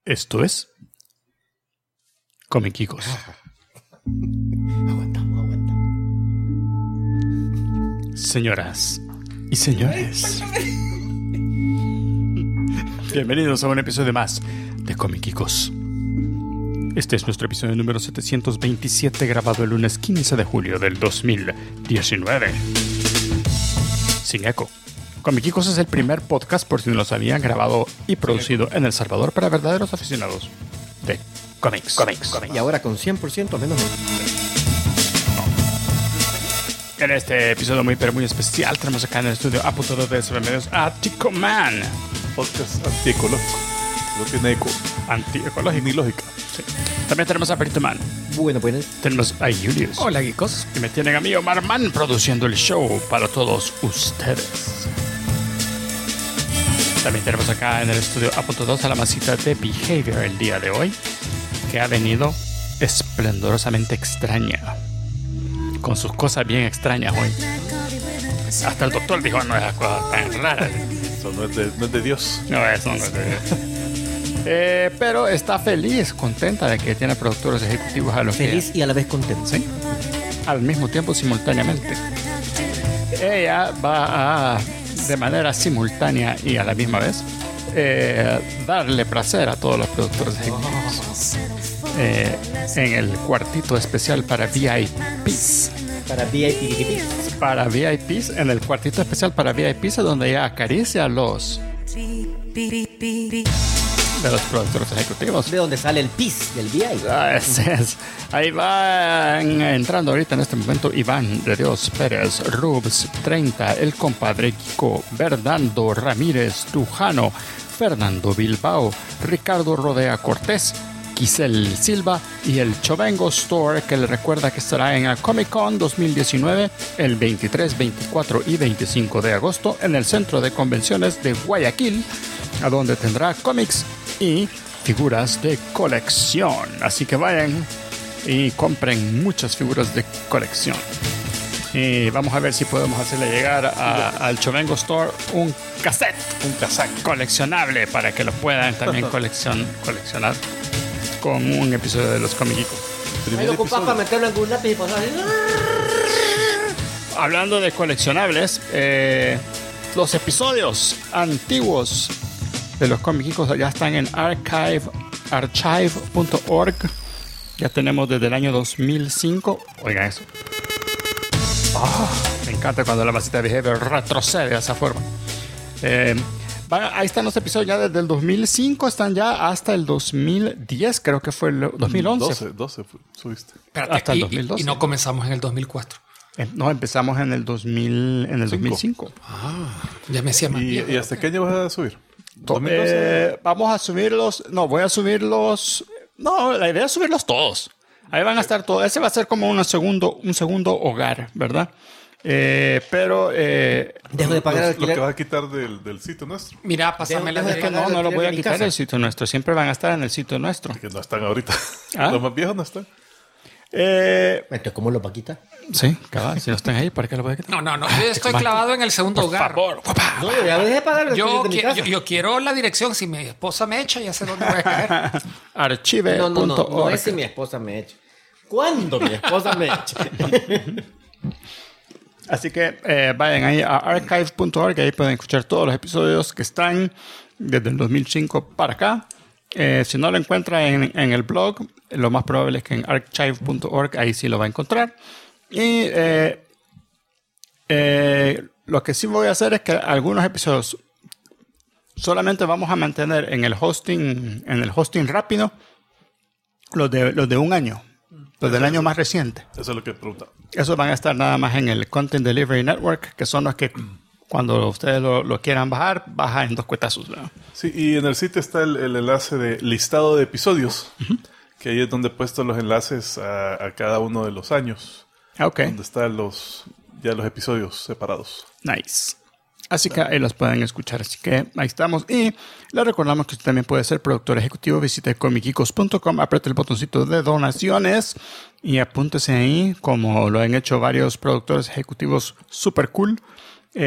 Esto es Comiquicos. Aguantamos. Señoras y señores, bienvenidos a un episodio más de Comiquicos. Este es nuestro episodio número 727, grabado el lunes 15 de julio del 2019. Sin eco. Comiquicos es el primer podcast, por si no lo sabían, grabado y producido en El Salvador para verdaderos aficionados de cómics. Y ahora con 100% menos. En este episodio muy especial tenemos acá en el estudio a punto de Medios a Ticoman. Podcast antiecológico. No tiene eco. Antiecológico. Ni lógica. Sí. También tenemos a Perito Man. Bueno. Tenemos a Julius. Hola, geekos. Y me tienen a mí, Omar Man, produciendo el show para todos ustedes. También tenemos acá en el estudio a punto 2 a la masita de Behavior el día de hoy, que ha venido esplendorosamente extraña, con sus cosas bien extrañas hoy. Hasta el doctor dijo, no, esas cosas tan raras. Eso no es de Dios. No, eso no es de Dios. Pero está feliz, contenta de que tiene productores ejecutivos a los Feliz y a la vez contento. ¿Sí? Al mismo tiempo, simultáneamente. Ella va a, de manera simultánea y a la misma vez, darle placer a todos los productores ejecutivos en el cuartito especial para VIPs. Para VIPs, en el cuartito especial para VIPs, donde ella acaricia a los productores ejecutivos. De donde sale el pis del VI. Ahí van entrando ahorita en este momento Iván de Dios Pérez, Rubs 30, el compadre Kiko, Bernardo Ramírez Trujano, Fernando Bilbao, Ricardo Rodea Cortés, Giselle Silva y el Chovengo Store, que le recuerda que estará en el Comic Con 2019 el 23, 24 y 25 de agosto en el Centro de Convenciones de Guayaquil, a donde tendrá cómics y figuras de colección. Así que vayan y compren muchas figuras de colección. Y vamos a ver si podemos hacerle llegar al Chovengo Store un cassette coleccionable para que lo puedan también coleccionar con un episodio de los Comiquicos. Ahí lo ocupas para meterlo en algún lápiz y pasar. Hablando de coleccionables, los episodios antiguos de los Comiquicos ya están en archive.org. Ya tenemos desde el año 2005. Oigan eso. Me encanta cuando la masita de Behavior retrocede de esa forma. Ahí están los episodios ya desde el 2005, están ya hasta el 2010, creo que fue el 2011. 12 subiste. Espérate, hasta el 2012. Y no comenzamos en el 2004. No, empezamos en el 2005. Ya me hacía más viejo. ¿Y hasta qué año vas a subir? Vamos a subirlos. No, voy a subirlos. No, la idea es subirlos todos. Ahí van a estar todos. Ese va a ser como un segundo hogar, ¿verdad? Pero Dejo de pagar lo que vas a quitar del sitio nuestro. Mira, pásame la es que no lo voy a quitar del sitio nuestro. Siempre van a estar en el sitio nuestro. Que no están ahorita. ¿Ah? Los más viejos no están. Entonces, ¿cómo lo va a quitar? Sí, cabal. Si no están ahí, ¿para qué lo voy a quitar? No. Yo estoy clavado en el segundo hogar. Por favor. No, ya dejé de pagar. Yo quiero la dirección. Si mi esposa me echa, ya sé dónde voy a caer. Archive.org. No es si mi esposa me echa. ¿Cuándo mi esposa me echa? Así que vayan ahí a archive.org, ahí pueden escuchar todos los episodios que están desde el 2005 para acá. Si no lo encuentra en el blog, lo más probable es que en archive.org ahí sí lo va a encontrar. Y lo que sí voy a hacer es que algunos episodios solamente vamos a mantener en el hosting rápido los de un año. Los del año más reciente. Eso es lo que preguntaba. Esos van a estar nada más en el Content Delivery Network, que son los que cuando ustedes lo quieran baja en 2 cuetazos, ¿verdad? Sí, y en el sitio está el enlace de listado de episodios, que ahí es donde he puesto los enlaces a cada uno de los años. Ok. Donde están los episodios separados. Nice. Así que ahí los pueden escuchar. Así que ahí estamos. Y les recordamos que usted también puede ser productor ejecutivo. Visite comiquicos.com, apriete el botoncito de donaciones y apúntese ahí, como lo han hecho varios productores ejecutivos super cool,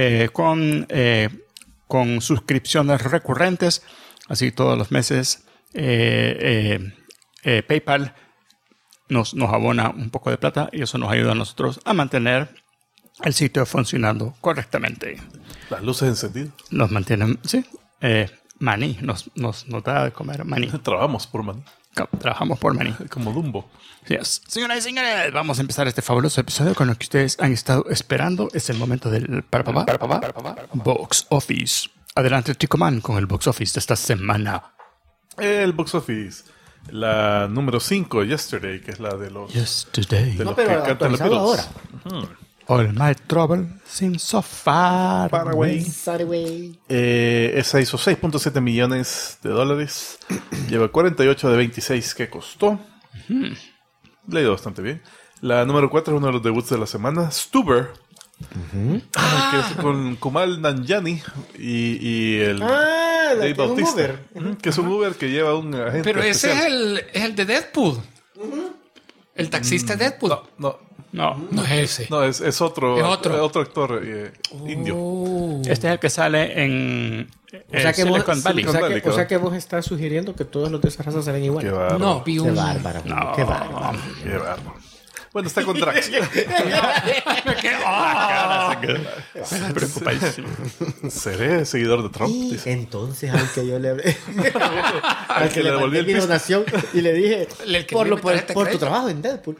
con suscripciones recurrentes. Así todos los meses PayPal nos abona un poco de plata y eso nos ayuda a nosotros a mantener el sitio funcionando correctamente. Las luces encendidas. Nos mantienen, sí. Maní, nos da de comer maní. Trabajamos por maní. Trabajamos por maní. Como Dumbo. Yes. Señoras y señores, vamos a empezar este fabuloso episodio con lo que ustedes han estado esperando. Es el momento del Box Office. Adelante, Chico Man, con el Box Office de esta semana. El Box Office. La número 5, Yesterday, que es la de los... Yesterday. De los No, pero que cantan los actualizado Beatles. ahora. All my trouble seems so far Paraguay. Saturday. Esa hizo $6.7 millones. Lleva 48 de 26 que costó. Le ha ido bastante bien. La número 4 es uno de los debuts de la semana, Stuber. Que es con Kumail Nanjiani y el Ah, Dave que es un Bautista. Uber. Que es un Uber que lleva un agente Pero ese especial. es el de Deadpool. El taxista de Deadpool. No, No. No es ese. no, es otro, Es otro. actor indio. Este Este es el que sale en O sea, que vos, Silicon Valley. Silicon Valley, o sea que vos estás sugiriendo que todos los de esa raza se ven igual. Qué bárbaro. No, vi Qué un... bárbaro. Qué bárbaro. Qué bárbaro. Bueno, está con Drax. Preocupadísimo. ¿Seré seguidor de Trump? Y Dice. entonces, al que yo le Al que le devolví el mi piso. donación y le dije El que por, me lo, por, tarjeta de por tu crédito. trabajo en Deadpool.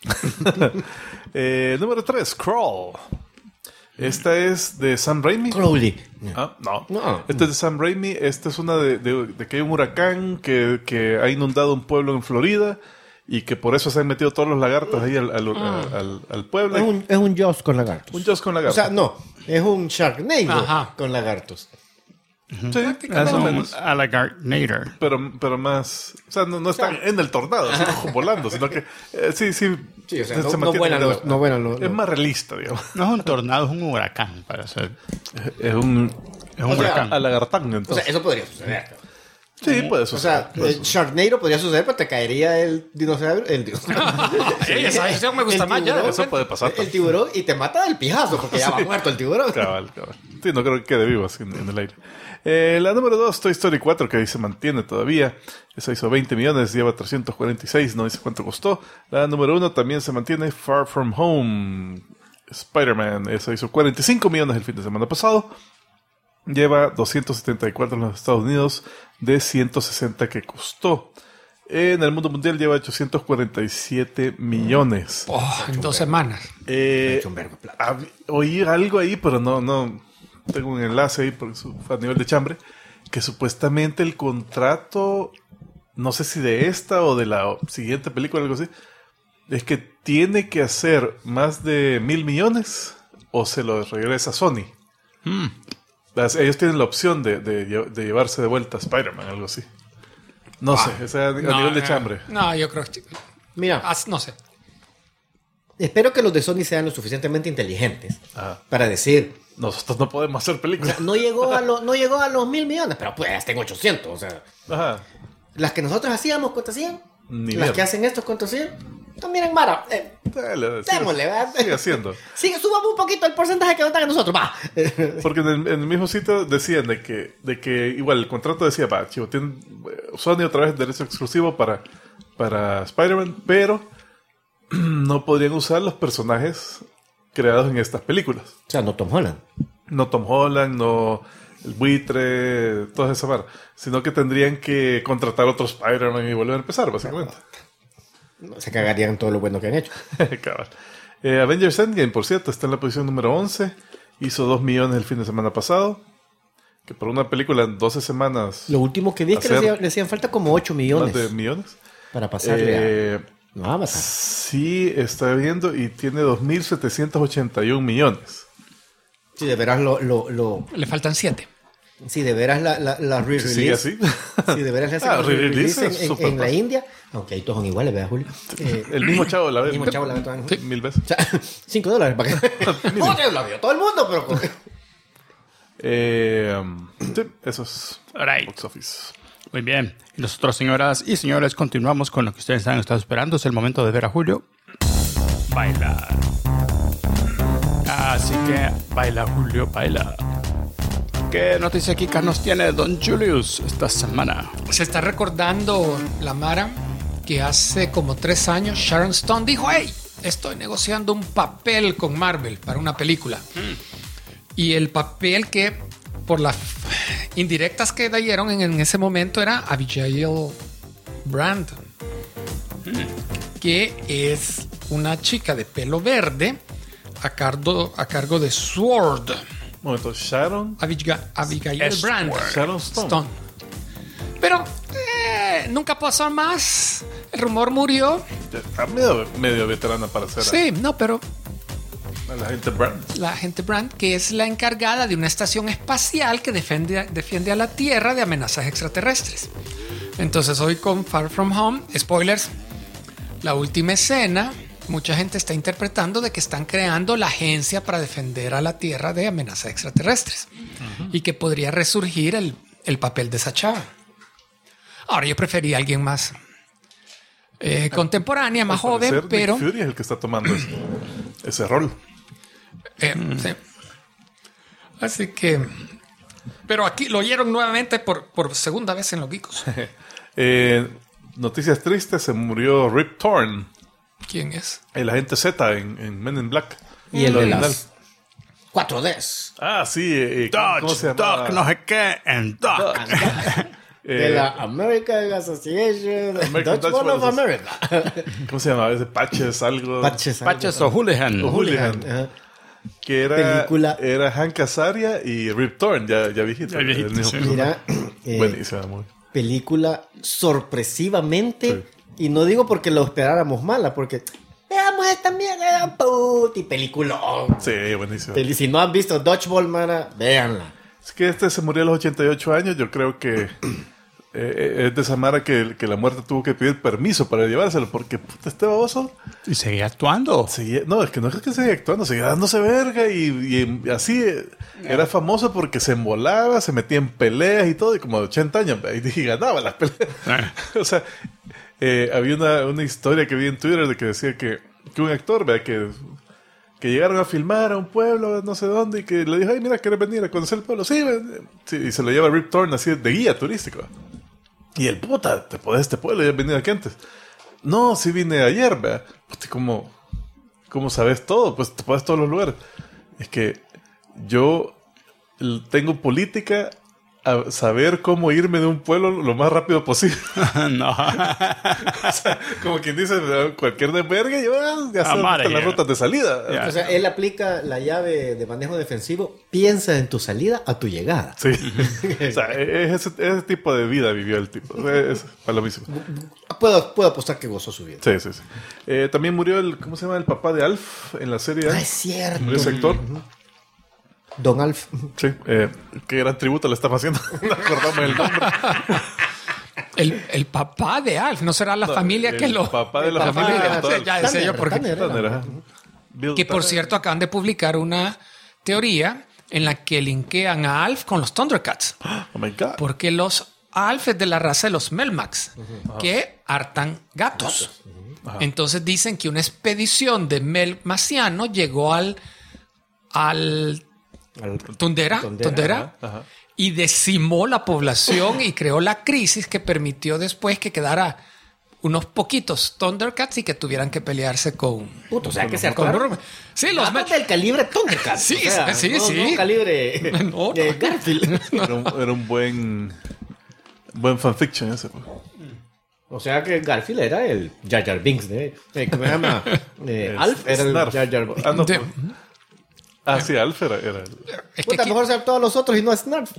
Número 3, Crawl. Esta es de Sam Raimi. Crowley. Ah, no. No. Esta es de Sam Raimi. Esta es una de que hay un huracán que ha inundado un pueblo en Florida y que por eso se han metido todos los lagartos ahí al pueblo. Es un Jaws con lagartos. Un Jaws con O lagartos. sea, no. Es un Sharknado Ajá. con lagartos. Sí, Es más o un menos. Alligator. Pero más... O sea, no están en el tornado, así como volando, sino que... sí. Sí, o sea, no mantiene vuelan en el- los- no vuelan los- Es más realista, digamos. No es un tornado, es un huracán. Para ser. Es un... Es un O sea, huracán. Alagartán, O sea, entonces. eso podría suceder. Sí, puede O suceder. sea, el Sharknado podría suceder, pero te caería el dinosaurio. El dinosaurio. Esa versión me gusta El más ya. tiburón. Eso puede pasar. El tiburón y te mata del pijazo porque ya va muerto el tiburón. Cabal. Sí, no creo que quede vivo así en el aire. La número 2, Toy Story 4, que ahí se mantiene todavía. Esa hizo 20 millones, lleva 346, no dice cuánto costó. La número 1 también se mantiene, Far From Home, Spider-Man. Esa hizo 45 millones el fin de semana pasado. Lleva 274 en los Estados Unidos de 160 que costó. En el mundo mundial lleva 847 millones. En 2 semanas. hecho un vergo de plata. Oí algo ahí, pero no tengo un enlace ahí porque fue a nivel de chambre, que supuestamente el contrato, no sé si de esta o de la siguiente película o algo así, es que tiene que hacer más de 1,000 millones o se lo regresa Sony. Ellos tienen la opción de llevarse de vuelta a Spider-Man, algo así. No sé, o sea, a nivel de chambre. No, yo creo que... Mira, No sé. espero que los de Sony sean lo suficientemente inteligentes Ajá. para decir, Nosotros no podemos hacer o películas. sea, no llegó a los 1,000 millones, pero pues hasta en 800. O sea, Ajá. las que nosotros hacíamos, ¿cuánto hacían? Ni Las mierda. que hacen estos, ¿cuánto hacían? También en Mara. Dale, Démosle, ¿verdad? sigue haciendo. Sigue, subamos un poquito el porcentaje que nos dan a nosotros, va. Porque en el mismo sitio decían de que igual el contrato decía, va, chivo, tiene Sony otra vez derecho exclusivo para Spider-Man, pero no podrían usar los personajes creados en estas películas. O sea, no Tom Holland. No Tom Holland, no el buitre, todas esas barras, sino que tendrían que contratar otro Spider-Man y volver a empezar, básicamente. Se cagarían todo lo bueno que han hecho. Cabal. Avengers Endgame, por cierto, está en la posición número 11. Hizo 2 millones el fin de semana pasado. Que por una película en 12 semanas... Lo último que vi es que le hacían falta como 8 millones Más de millones. para pasarle a... No, Avatar. Sí, está viendo y tiene 2.781 millones. Si de veras Le faltan 7. si de veras la re-release. Si sigue así. Si de veras le hacen Ah, la re-release re-release es súper en la fácil. India. Aunque ahí todos son iguales, ¿verdad, Julio? El mismo chavo la ve. El mismo chavo la ve toda- 1000 veces. O sea, $5 para que... ¡Oye, la vio todo el mundo! Pero... Sí, eso es Alright. Box Office. Muy bien. Y nosotros, señoras y señores, continuamos con lo que ustedes han estado esperando. Es el momento de ver a Julio bailar. Así que baila, Julio, baila. ¿Qué noticia aquí nos tiene Don Julius esta semana? Se está recordando la Mara que hace como 3 años Sharon Stone dijo: hey, estoy negociando un papel con Marvel para una película. Y el papel que, por las indirectas que dieron en ese momento, era Abigail Brand, que es una chica de pelo verde a cargo de Sword. Un momento, Sharon Abigail Brand. Sharon Stone. Pero nunca pasó más. El rumor murió. Está medio veterana para ser Sí, no, pero la gente Brand. la agente Brand, que es la encargada de una estación espacial que defiende a la Tierra de amenazas extraterrestres. Entonces hoy con Far From Home, spoilers, la última escena, mucha gente está interpretando de que están creando la agencia para defender a la Tierra de amenazas extraterrestres y que podría resurgir el papel de esa chava. Ahora yo prefería a alguien más contemporánea, más joven, pero... Nick Fury es el que está tomando ese rol. Sí. Así que... Pero aquí lo oyeron nuevamente por segunda vez en los Geekos. Noticias tristes, se murió Rip Torn, ¿Quién es? el agente Z en Men in Black. Y el de original. las 4Ds. Ah, sí. ¿Cómo se llama? Doc, no sé qué, en Doc. De la American Association American Dodgeball of Dodgeball America. ¿Cómo se llama? Ese Patches, algo. Patches o Hooligan. Hooligan. Ajá. Que Película. era Hank Azaria y Rip Torn, ya viejito. Ya viejito, El mismo sí. personaje. Mira, Buenísima, muy. película sorpresivamente, y no digo porque lo esperáramos mala, porque veamos esta mierda, puti, peliculón. Sí, buenísimo. Si no han visto Dodgeball, mana, véanla. Es que se murió a los 88 años. Yo creo que es de esa mara que la muerte tuvo que pedir permiso para llevárselo, porque puta, este baboso Y seguía actuando. no, es que no es que seguía actuando, seguía dándose verga y así era famoso porque se embolaba, se metía en peleas y todo, y como de 80 años y ganaba las peleas. O sea, había una historia que vi en Twitter de que decía que un actor, ¿verdad? Que llegaron a filmar a un pueblo, no sé dónde, y que le dijo: ay, mira, ¿quieres venir a conocer el pueblo? Sí, sí, y se lo lleva Rip Torn así de guía turístico. Y el puta, ¿te podés este pueblo? ¿Ya has venido aquí antes? No, sí vine ayer, ¿verdad? Pues, ¿cómo sabes todo? Pues te podés todos los lugares. Es que yo tengo política a saber cómo irme de un pueblo lo más rápido posible. No. O sea, como quien dice, cualquier desvergue, yo ya sé Amare, las ya. rutas de salida. Ya. O sea, él aplica la llave de manejo defensivo, piensa en tu salida a tu llegada. Sí. O sea, ese tipo de vida vivió el tipo. Es palomísimo. Puedo apostar que gozó su vida. Sí. También murió ¿cómo se llama? El papá de Alf en la serie. Ah, es cierto. Murió ese actor. Don Alf. Sí. Qué gran tributo le estamos haciendo. No acordamos el nombre. El papá de Alf, ¿no será la familia que lo... Papá de la papá familia. de- de Alf. Ya decía yo porque... Tanner era. Tanner, ajá. Bill Que por Tanner. cierto acaban de publicar una teoría en la que linkean a Alf con los Thundercats. Oh my God. Porque los Alf es de la raza de los Melmax, que hartan gatos. Entonces dicen que una expedición de Melmaciano llegó al Tundera, Ajá. y decimó la población y creó la crisis que permitió después que quedara unos poquitos Thundercats y que tuvieran que pelearse con... Puto, o sea, que se con acordaron. Sí, los Aparte del calibre Thundercats. Sí, o sea, sí, no, sí. No calibre No, de no. Garfield. Era un buen fanfiction ese. Pues. O sea que Garfield era el Jar Jar Binks de... ¿Cómo se llama? Alf era el Snarf. Jar Jar Binks. Ah, no, De- pues. Sí, Alf era el... Es que Puta, aquí- mejor ser todos los otros y no Snarf.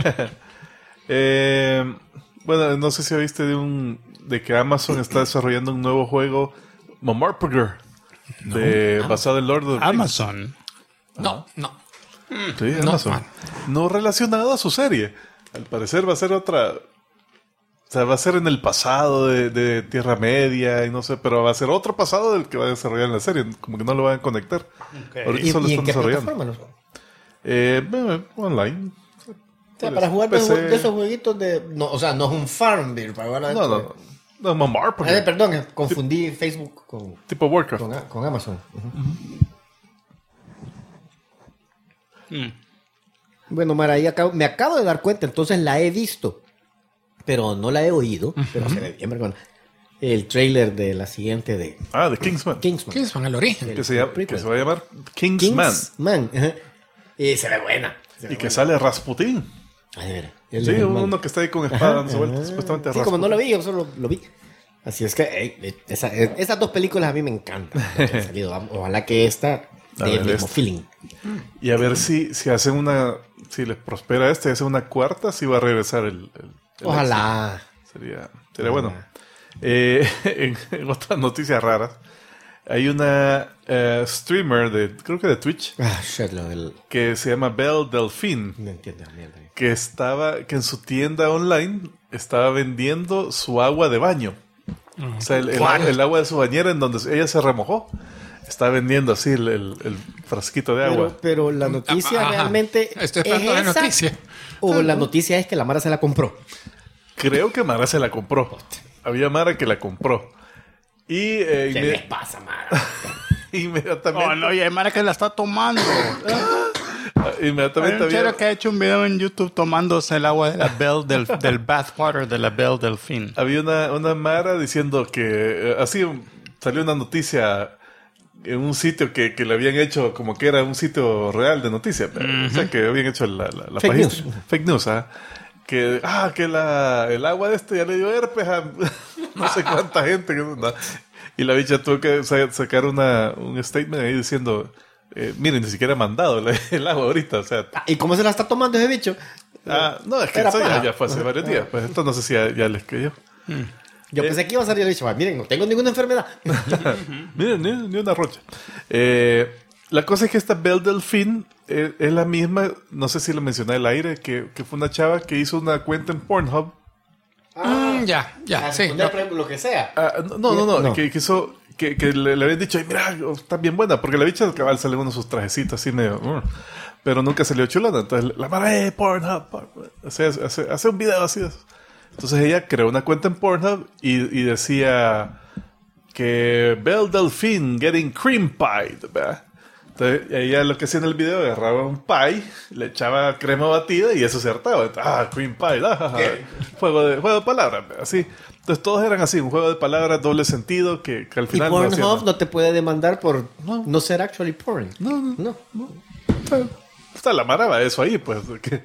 Bueno, no sé si viste de que Amazon está desarrollando un nuevo juego, Momorpger, basado en Lord of the Rings. Amazon. no. Sí, No, Amazon. man. No relacionado a su serie. Al parecer va a ser otra... O sea, va a ser en el pasado de Tierra Media y no sé, pero va a ser otro pasado del que va a desarrollar en la serie. Como que no lo van a conectar. Ahorita ¿Y, solo y están en qué desarrollando. plataforma? Online. O sea, para jugar PC. de esos jueguitos de... No, o sea, no es un Farmville para jugar No, adentro. no. No, Momorpger. Perdón, confundí Facebook Tipo Warcraft. con Amazon. Bueno, Mara, ahí me acabo de dar cuenta, entonces la he visto, pero no la he oído, pero se ve bien, vergüenza. El trailer de la siguiente de De Kingsman. Kingsman, el origen. Que se va a llamar Kingsman. Kingsman. Ajá. Y se ve buena. Y que sale Rasputin. A ver, Sí, uno que está ahí con espada dando vueltas, supuestamente sí, como no lo vi, yo solo lo vi. Así es que esas dos películas a mí me encantan. Han salido. Ojalá que esta dé el mismo feeling. Y a ver si hacen si les prospera y hacen una cuarta, si va a regresar el Ojalá. éxito. Sería bueno. En otras noticias raras, hay una streamer creo que de Twitch, que se llama Belle Delphine, No entiendo la mierda. que en su tienda online estaba vendiendo su agua de baño. O sea, el agua de su bañera en donde ella se remojó. Está vendiendo así el frasquito de agua. Pero la noticia realmente Estoy esperando la noticia. O la noticia es que la Mara se la compró. Creo que Mara se la compró. Había Mara que la compró. Y ¿Qué les pasa, Mara? inmediatamente... Oh, no, y hay Mara que la está tomando. Inmediatamente Hay un chero que ha hecho un video en YouTube tomándose el agua de la Belle del bathwater de la Belle Delphine. Había una Mara diciendo que... así salió una noticia en un sitio que le habían hecho como que era un sitio real de noticias. O sea, que habían hecho la Fake página. news. Fake news, que el agua de esto ya le dio herpes a no sé cuánta gente. Y la bicha tuvo que sacar un statement ahí diciendo, miren, ni siquiera ha mandado el agua ahorita. O sea, ¿Y cómo se la está tomando ese bicho? no, es que Era eso paja. ya fue hace varios días. Pues esto no sé si ya les creyó. Yo pensé que iba a salir el bicho. Miren, no tengo ninguna enfermedad. Miren, ni una rocha. La cosa es que esta Belle Delphine es la misma, no sé si lo mencioné al aire, que fue una chava que hizo una cuenta en Pornhub. Ya, sí. Lo que sea. No. Que hizo, que le habían dicho, ay, mira, está bien buena, porque la bicha cabal sale uno de sus trajecitos así medio, pero nunca salió chulona. Entonces la mara, Pornhub, hace un video así. Entonces ella creó una cuenta en Pornhub y decía que Belle Delphine getting cream pie, ¿verdad? Entonces ella lo que hacía en el video, agarraba un pie, le echaba crema batida y eso se hartaba. Cream pie, juego de palabras, así. Entonces todos eran así, un juego de palabras, doble sentido, que al Y final Pornhub no te puede demandar por no ser actually porn. No. Está la maraba eso ahí, pues.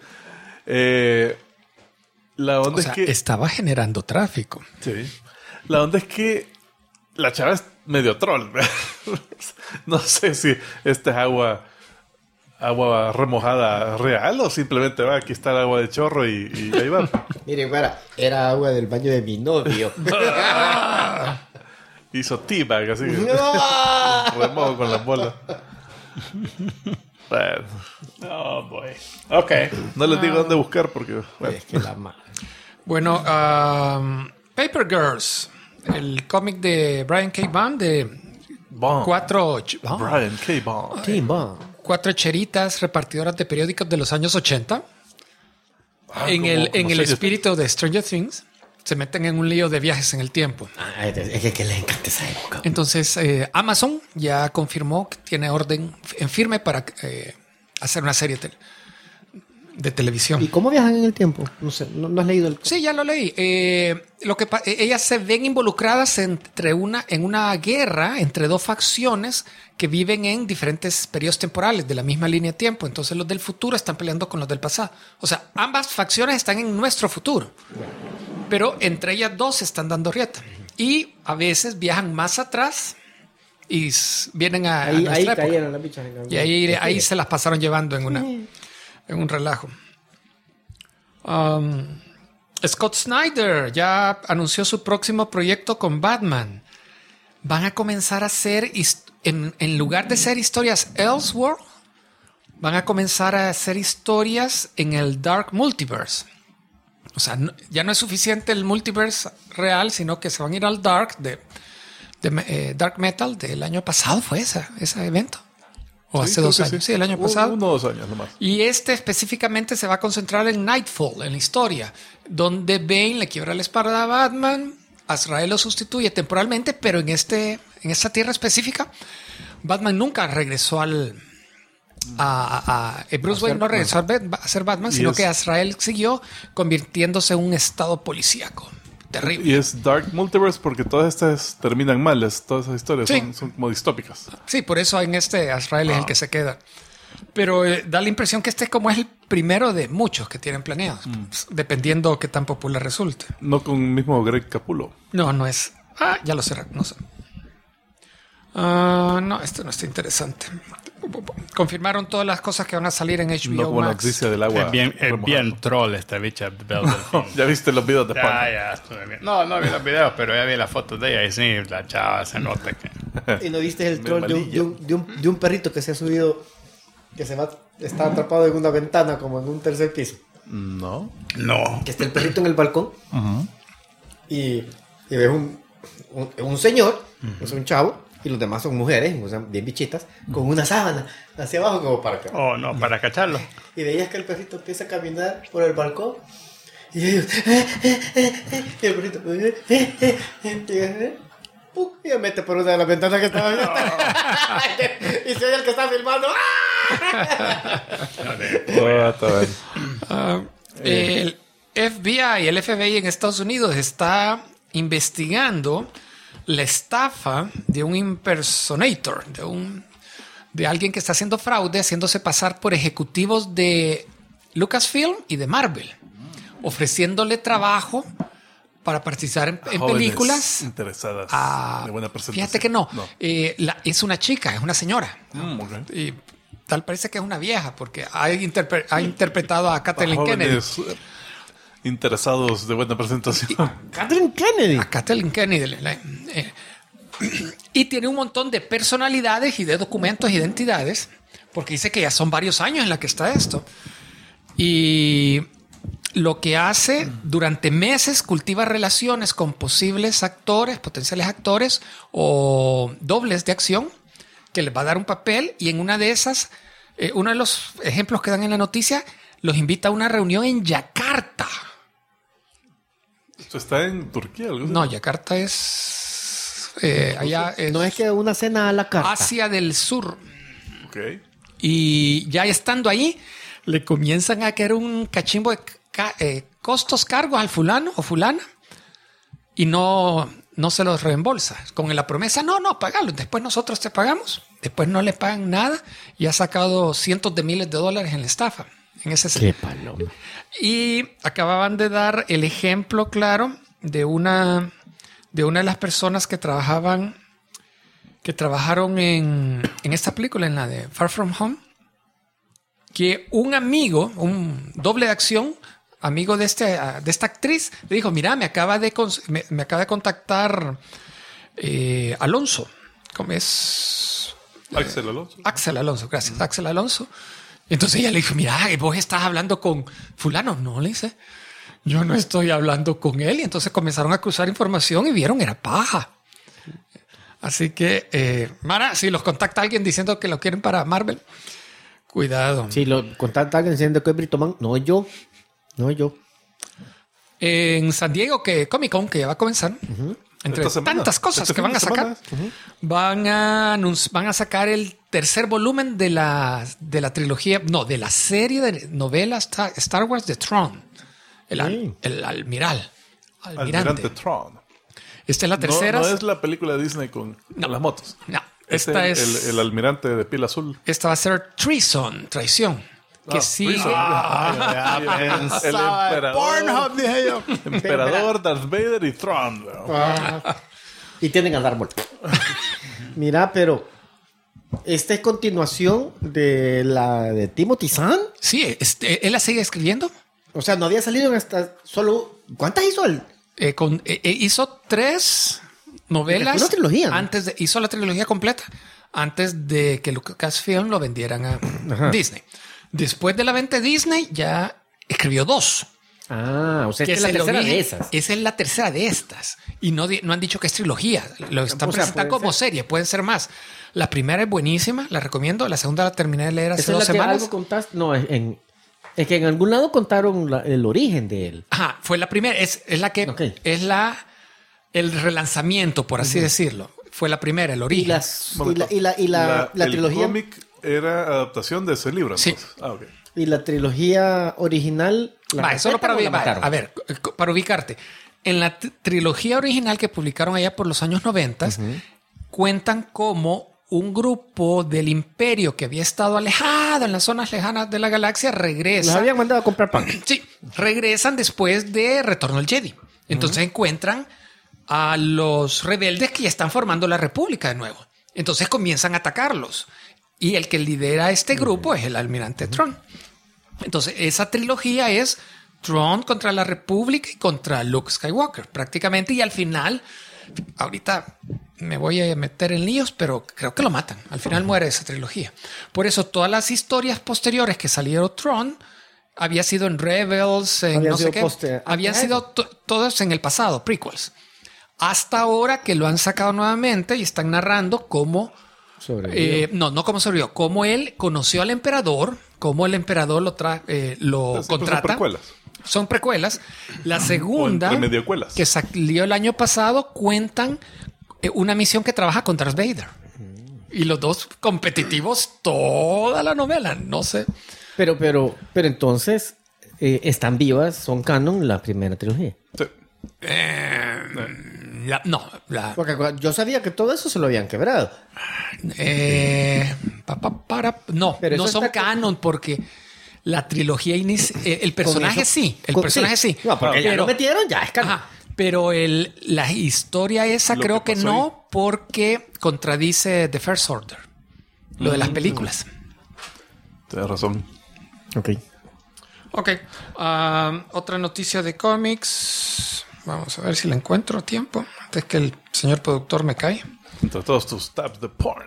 La onda es que... estaba generando tráfico. Sí. La onda es que la chava es medio troll. No sé si esta es agua remojada real o simplemente aquí está el agua de chorro y ahí va. Miren, era agua del baño de mi novio. Hizo teabag, así que remojo con las bolas. Bueno, Oh, boy. Ok. no les digo dónde buscar porque... Bueno. Es que la madre. Bueno, Paper Girls, el cómic de Brian K. Vaughan de Bond. Brian K. Bond. Team Bond. 4 cheritas repartidoras de periódicos de los años 80. En el espíritu de Stranger Things, se meten en un lío de viajes en el tiempo. Es que les encanta esa época. Entonces, Amazon ya confirmó que tiene orden en firme para hacer una serie de televisión. ¿Y cómo viajan en el tiempo? No sé, no has leído el... Sí, ya lo leí. Ellas se ven involucradas en una guerra entre dos facciones que viven en diferentes periodos temporales de la misma línea de tiempo. Entonces los del futuro están peleando con los del pasado. O sea, ambas facciones están en nuestro futuro. Pero entre ellas dos se están dando rieta. Y a veces viajan más atrás y vienen a nuestra época. Cayeron las bichas. Y ahí se las pasaron llevando en un relajo. Scott Snyder ya anunció su próximo proyecto con Batman. Van a comenzar a hacer, en lugar de ser historias Elseworld, van a comenzar a hacer historias en el Dark Multiverse. O sea, ya no es suficiente el multiverse real, sino que se van a ir al Dark de Dark Metal del año pasado. ¿Fue ese evento? ¿O hace 2 años? Sí, el año pasado. 1 o 2 años nomás. Y específicamente se va a concentrar en Nightfall, en la historia, donde Bane le quiebra la espalda a Batman, Azrael lo sustituye temporalmente, pero en esta tierra específica, Batman nunca regresó al Bruce Wayne no regresó a ser Batman, sino que Azrael siguió convirtiéndose en un estado policíaco. Terrible. Y es Dark Multiverse porque todas estas terminan mal, todas esas historias Sí. son como distópicas. Sí, por eso en Azrael es el que se queda. Pero da la impresión que este como es el primero de muchos que tienen planeados, dependiendo qué tan popular resulte. No con el mismo Greg Capullo. No es. Ya lo cerré, no sé. No, esto no está interesante. Confirmaron todas las cosas que van a salir en HBO No como la Max. noticia del agua. Es bien remojando. troll esta bicha Belle Delphine. Ya viste los videos de Pan. Ya estuve viendo. No vi los videos, pero ya vi las fotos de ella y sí, la chava se nota que... ¿Y no viste el Me troll malillo. de un perrito que se ha subido, que está atrapado en una ventana como en un tercer piso? No. No. Que está el perrito en el balcón y ves un señor, es un chavo, y los demás son mujeres, o sea, bien bichitas, con una sábana hacia abajo como para acá. Oh, no, para cacharlo. Y veías que el perrito empieza a caminar por el balcón y ellos y el perrito y se mete por una de las ventanas que estaba abierta. Y se oye el que está filmando. El FBI y el FBI en Estados Unidos está investigando la estafa de un impersonator, de alguien que está haciendo fraude, haciéndose pasar por ejecutivos de Lucasfilm y de Marvel, ofreciéndole trabajo para participar en Jóvenes películas. interesadas de buena presentación. Fíjate que no. Es una chica, es una señora. Ok. Y tal parece que es una vieja porque ha interpretado a Kathleen Kennedy. Jóvenes interesados de buena presentación. Kathleen Kennedy. A Kathleen Kennedy. Y tiene un montón de personalidades y de documentos, identidades, porque dice que ya son varios años en la que está esto. Y lo que hace durante meses, cultiva relaciones con posibles actores, potenciales actores o dobles de acción que les va a dar un papel, y en una de esas, uno de los ejemplos que dan en la noticia, los invita a una reunión en Yakarta. ¿Esto está en Turquía? ¿Algo así? No, Yakarta es allá es No es que una cena a la carta. Asia del Sur. Ok. Y ya estando ahí, le comienzan a caer un cachimbo de costos, cargos al fulano o fulana, y no se los reembolsa. Con la promesa, no, pagalo. Después nosotros te pagamos. Después no le pagan nada y ha sacado cientos de miles de dólares en la estafa. En ese Qué paloma. Y acababan de dar el ejemplo claro de una de las personas que trabajaron en esta película, en la de Far From Home, que un amigo, un doble de acción, amigo de esta actriz, le dijo: mira, me acaba de contactar Alonso. ¿Cómo es? Axel Alonso. Axel Alonso, gracias. Axel Alonso. Entonces ella le dijo: mira, vos estás hablando con fulano. No, le dice, yo no estoy hablando con él. Y entonces comenzaron a cruzar información y vieron, era paja. Así que, Mara, si los contacta alguien diciendo que lo quieren para Marvel, cuidado. Si lo contacta alguien diciendo que es Brito Man, no yo. En San Diego, que Comic Con, que ya va a comenzar, entre Esta semana, tantas cosas este que fin van a de sacar, van a sacar el tercer volumen de la trilogía, no, de la serie de novelas Star Wars de Tron, el almirante. Almirante Tron. Esta es la tercera. No es la película de Disney con las motos. No, Esta esta es el almirante de piel azul. Esta va a ser Treason, traición. Que sí. Treason. El emperador. Pornhub, dije yo. Emperador, Darth Vader y Tron. Y tienen al árbol. Mira, pero esta es continuación de la de Timothy Zahn. Sí, él la sigue escribiendo. O sea, no había salido en esta solo. ¿Cuántas hizo él? Hizo 3 novelas. Una trilogía, ¿no? Hizo la trilogía completa antes de que Lucasfilm lo vendieran a Disney. Después de la venta de Disney ya escribió 2. Ah, o sea, Que esta es la tercera de esas. Esa es la tercera de estas. Y no han dicho que es trilogía. Lo están O sea, presentando puede como ser. serie. Pueden ser más. La primera es buenísima. La recomiendo. La segunda la terminé de leer hace Esa es 2 la que semanas. algo contaste. No, es que en algún lado contaron el origen de él. Ajá, fue la primera. Es la que Ok. es el relanzamiento, por así decirlo. Fue la primera, el Y origen. la El trilogía. cómic era adaptación de ese libro. Sí. Entonces. Ah, ok. Y la trilogía original. Solo para a ver, para ubicarte. En la trilogía original que publicaron allá por los años 90, cuentan cómo un grupo del imperio que había estado alejado en las zonas lejanas de la galaxia regresa. Los habían mandado a comprar pan. Sí, regresan después de Retorno al Jedi. Entonces encuentran a los rebeldes que ya están formando la República de nuevo. Entonces comienzan a atacarlos. Y el que lidera este grupo es el almirante Thrawn. Entonces esa trilogía es Thrawn contra la República y contra Luke Skywalker, prácticamente. Y al final, ahorita me voy a meter en líos, pero creo que lo matan. Al final muere esa trilogía. Por eso todas las historias posteriores que salieron Thrawn había sido en Rebels, en no sé qué. Habían sido todos en el pasado, prequels. Hasta ahora que lo han sacado nuevamente y están narrando cómo... no como sobrevivió. Cómo él conoció al emperador, cómo el emperador lo contrata. Son precuelas. La segunda, que salió el año pasado, cuentan una misión que trabaja con Darth Vader. Y los dos competitivos toda la novela. No sé. Pero entonces, están vivas, son canon la primera trilogía. Sí. Porque yo sabía que todo eso se lo habían quebrado. No son canon porque la trilogía el personaje sí. El personaje sí. No, porque ya lo metieron, ya es canon. Ajá, pero la historia esa creo que no, porque contradice The First Order. Lo de las películas. Tienes razón. Ok. Otra noticia de cómics. Vamos a ver si la encuentro a tiempo antes que el señor productor me cae. Entre todos tus tabs de porn.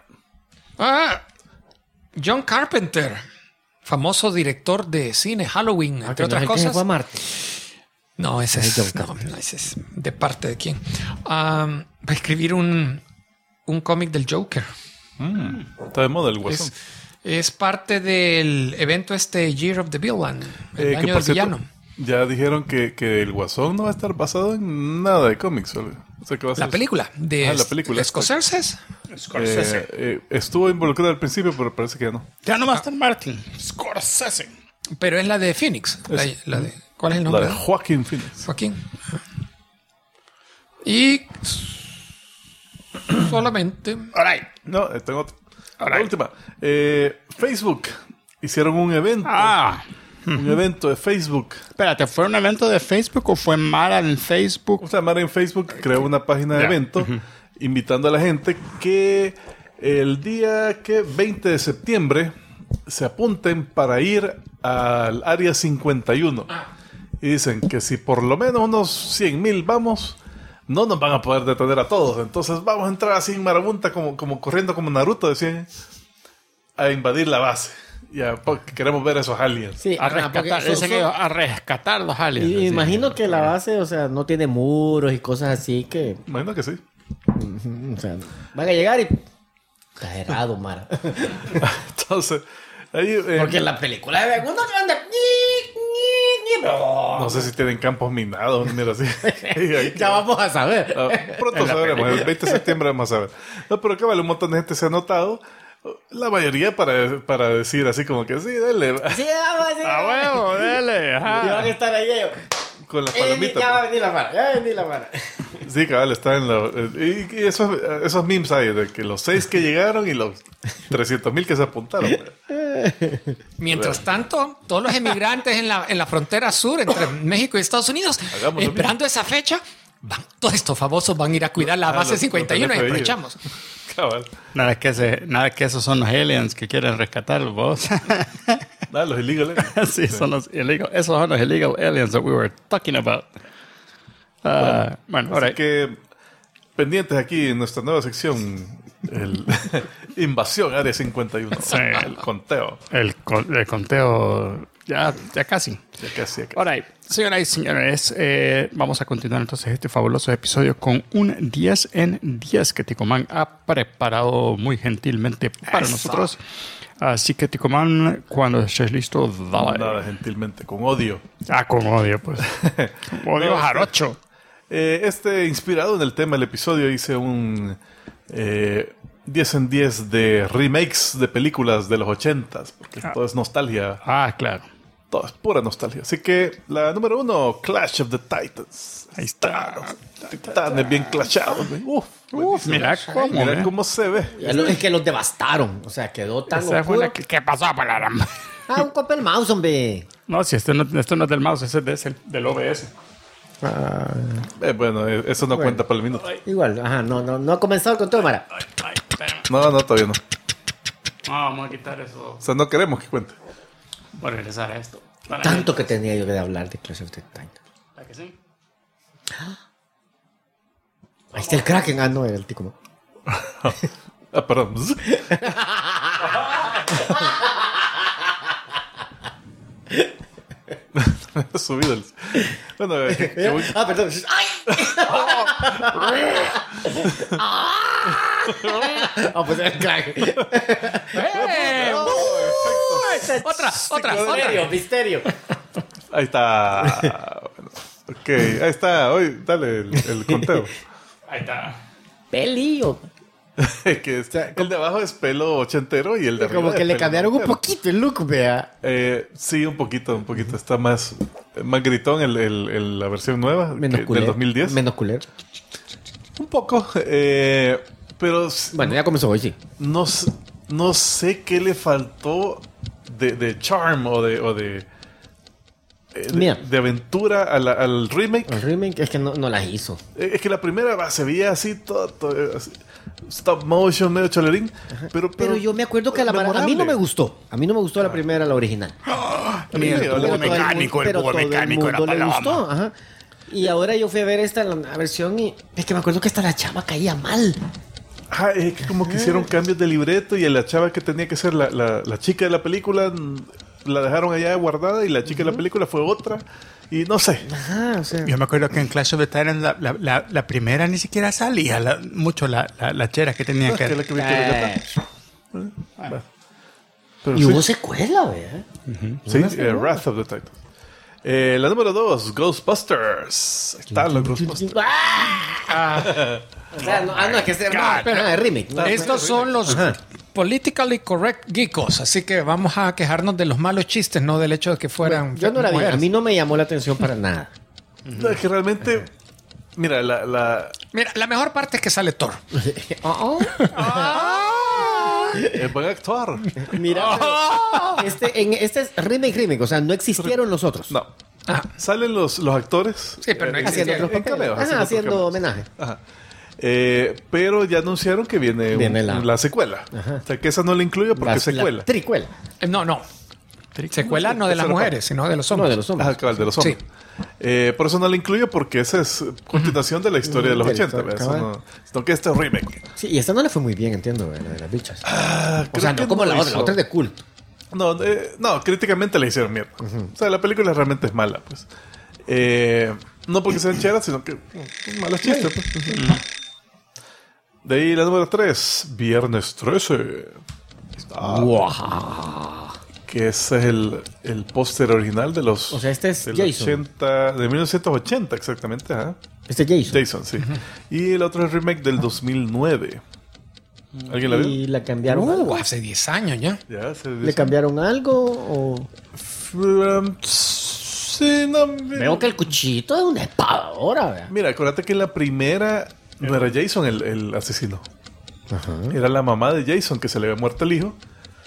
John Carpenter, famoso director de cine, Halloween, entre otras cosas. Fue a Marte. No, ese es de parte de quién. Va a escribir un cómic del Joker. Está de moda el Guasón. Es parte del evento Year of the Villain, el año del villano. Ya dijeron que el Guasón no va a estar basado en nada de cómics. O sea, que va a ser... La película de la película. Scorsese. Estuvo involucrado al principio, pero parece que ya no. Ya no va a estar Martin. Scorsese. Pero es la de Phoenix. La de, ¿cuál es el nombre? La de Joaquín Phoenix. Joaquín. Y solamente... All right. No, tengo otra. La última. Facebook. Hicieron un evento. Un evento de Facebook. Espérate, ¿fue un evento de Facebook o fue Mara en Facebook? O sea, Mara en Facebook creó una página de evento invitando a la gente que el día 20 de septiembre se apunten para ir al área 51. Y dicen que si por lo menos unos 100,000 vamos, no nos van a poder detener a todos. Entonces vamos a entrar así en marabunta como corriendo como Naruto, decían, a invadir la base. Ya, porque queremos ver esos aliens. Sí, a rescatar los aliens. Y imagino que la base, o sea, no tiene muros y cosas así que... Imagino que sí. O sea, van a llegar y... Exagerado, Mara. Entonces, ahí... porque en la película de uno que anda... No sé si tienen campos minados, mira así. Ya vamos a saber. Pronto sabremos, el 20 de septiembre vamos a ver. No, pero que vale, un montón de gente se ha notado. La mayoría para decir así como que sí, dele. Sí, vamos a decir. ¡A huevo, dele! Ajá. Y van a estar ahí ellos. Con las palomitas. Ya va a venir la Mara. Sí, cabal, está en la... Y esos memes hay de que los 6 que llegaron y los 300,000 que se apuntaron. Mientras tanto, todos los emigrantes en la frontera sur entre México y Estados Unidos, esperando esa fecha, todos estos famosos van a ir a cuidar la base 51 y aprovechamos. Cabal. Nada que esos son los aliens que quieren rescatar vos. Los illegal aliens. Sí, son los illegal. Esos son los illegal aliens that we were talking about. Bueno, así que pendientes aquí en nuestra nueva sección, el Invasión Área 51. Sí. El conteo. El conteo ya casi. Ya casi. All right. Señoras y señores, vamos a continuar entonces este fabuloso episodio con un 10 en 10 que Ticoman ha preparado muy gentilmente para nosotros. Así que Ticoman, cuando estés listo, dale. Nada, gentilmente, con odio. Con odio, pues. Odio jarocho. Inspirado en el tema del episodio, hice un 10 en 10 de remakes de películas de los 80s, porque todo es nostalgia. Ah, claro. Todo es pura nostalgia. Así que la número 1, Clash of the Titans. Ahí está. Los titanes bien clashados. Uf, Mira cómo. mira cómo se ve. Es que los devastaron. O sea, quedó tan Esa fue oscuro. la ¿Qué pasó, Palarama? Ah, un Copel Mouse, hombre. No, si esto no es del mouse, ese es del OBS. Bueno, eso no cuenta para el minuto. Igual, ajá, no ha comenzado el control, Mara. Ay, espérame. No, todavía no. No, vamos a quitar eso. O sea, no queremos que cuente. Voy a regresar a esto. Para Tanto que tenía yo de hablar de Clash of the Titans. ¿Para que sí? Ahí está el Kraken. Ah, no, era el tico, ¿no? Perdón. Me he subido el... Bueno, Perdón. ¡Ay! Pues el Kraken. Otra. Misterio. ahí está. Bueno, ok, ahí está. Hoy, dale el conteo. Ahí está. Pelío. Que el de abajo es pelo ochentero y el de arriba Como que es le pelo cambiaron un noventero. poquito el look, vea. Sí, un poquito. Está más gritón la versión nueva Menos del culero. 2010. Menos culero. Un poco. Pero Bueno, ya comenzó hoy, sí. no sé qué le faltó de charm o de Mira. de aventura al remake. El remake es que no las hizo. Es que la primera se veía así, todo así, stop motion, medio cholerín. Pero yo me acuerdo que a mí no me gustó. A mí no me gustó la primera, la original. Mira, el el cubo cubo mecánico, el pero cubo todo el mecánico era mundo le paloma. gustó. Ajá. Y ahora yo fui a ver esta la versión y es que me acuerdo que hasta la chava caía mal. Es que como que hicieron cambios de libreto y a la chava que tenía que ser la chica de la película la dejaron allá guardada y la chica de la película fue otra. Y no sé. Ajá, o sea. Yo me acuerdo que en Clash of the Titans la primera ni siquiera salía mucho la chera que tenía No, que... es que la que me quiero gatar. Pero Y sí, hubo secuela, ¿verdad? sí, Wrath of the Titans. La número 2, Ghostbusters. Ahí están los Ghostbusters. O sea, no, es que sea el remake. No, Estos son los politically correct geekos, así que vamos a quejarnos de los malos chistes, no del hecho de que fueran yo no la vi. mujeres. A mí no me llamó la atención para nada. No, es que realmente, mira, Mira, la mejor parte es que sale Thor. es buen actor. Mira, pero este es remake, o sea, no existieron los otros. No. Salen los actores. Sí, pero no Haciendo existía. otros papeles. cameos, Ajá, haciendo otros homenaje. Ajá. Pero ya anunciaron que viene la secuela. O sea, que esa no la incluyo porque es secuela. La tricuela. No. Secuela no de las Esa era mujeres, sino de los No, hombres. de los hombres. Ajá, cabal, de los hombres. Por eso no la incluyo porque esa es continuación de la historia de los De la 80. historia, ¿ves? Eso cabal. no, sino que este es remake. Sí, y esta no le fue muy bien, entiendo, la de las bichas. O Creo sea, que no como la otra. hizo- La otra es de culto. No, críticamente le hicieron mierda. O sea, la película realmente es mala, pues. No porque sean cheras, sino que malos chistes. Pues. De ahí la número 3, Viernes 13. Que ese es el póster original de los... O sea, este es del Jason. 80, de 1980 exactamente, ajá. Este es Jason. Jason, sí. Y el otro es el remake del 2009. ¿Alguien la vio? ¿Y la cambiaron algo? Hace 10 años ya. Ya, ¿Le cambiaron algo? O... Sí, no... Veo que el cuchillito es una espada ahora, ¿verdad? Mira, acuérdate que en la primera no era Jason el asesino. Era la mamá de Jason que se le había muerto el hijo.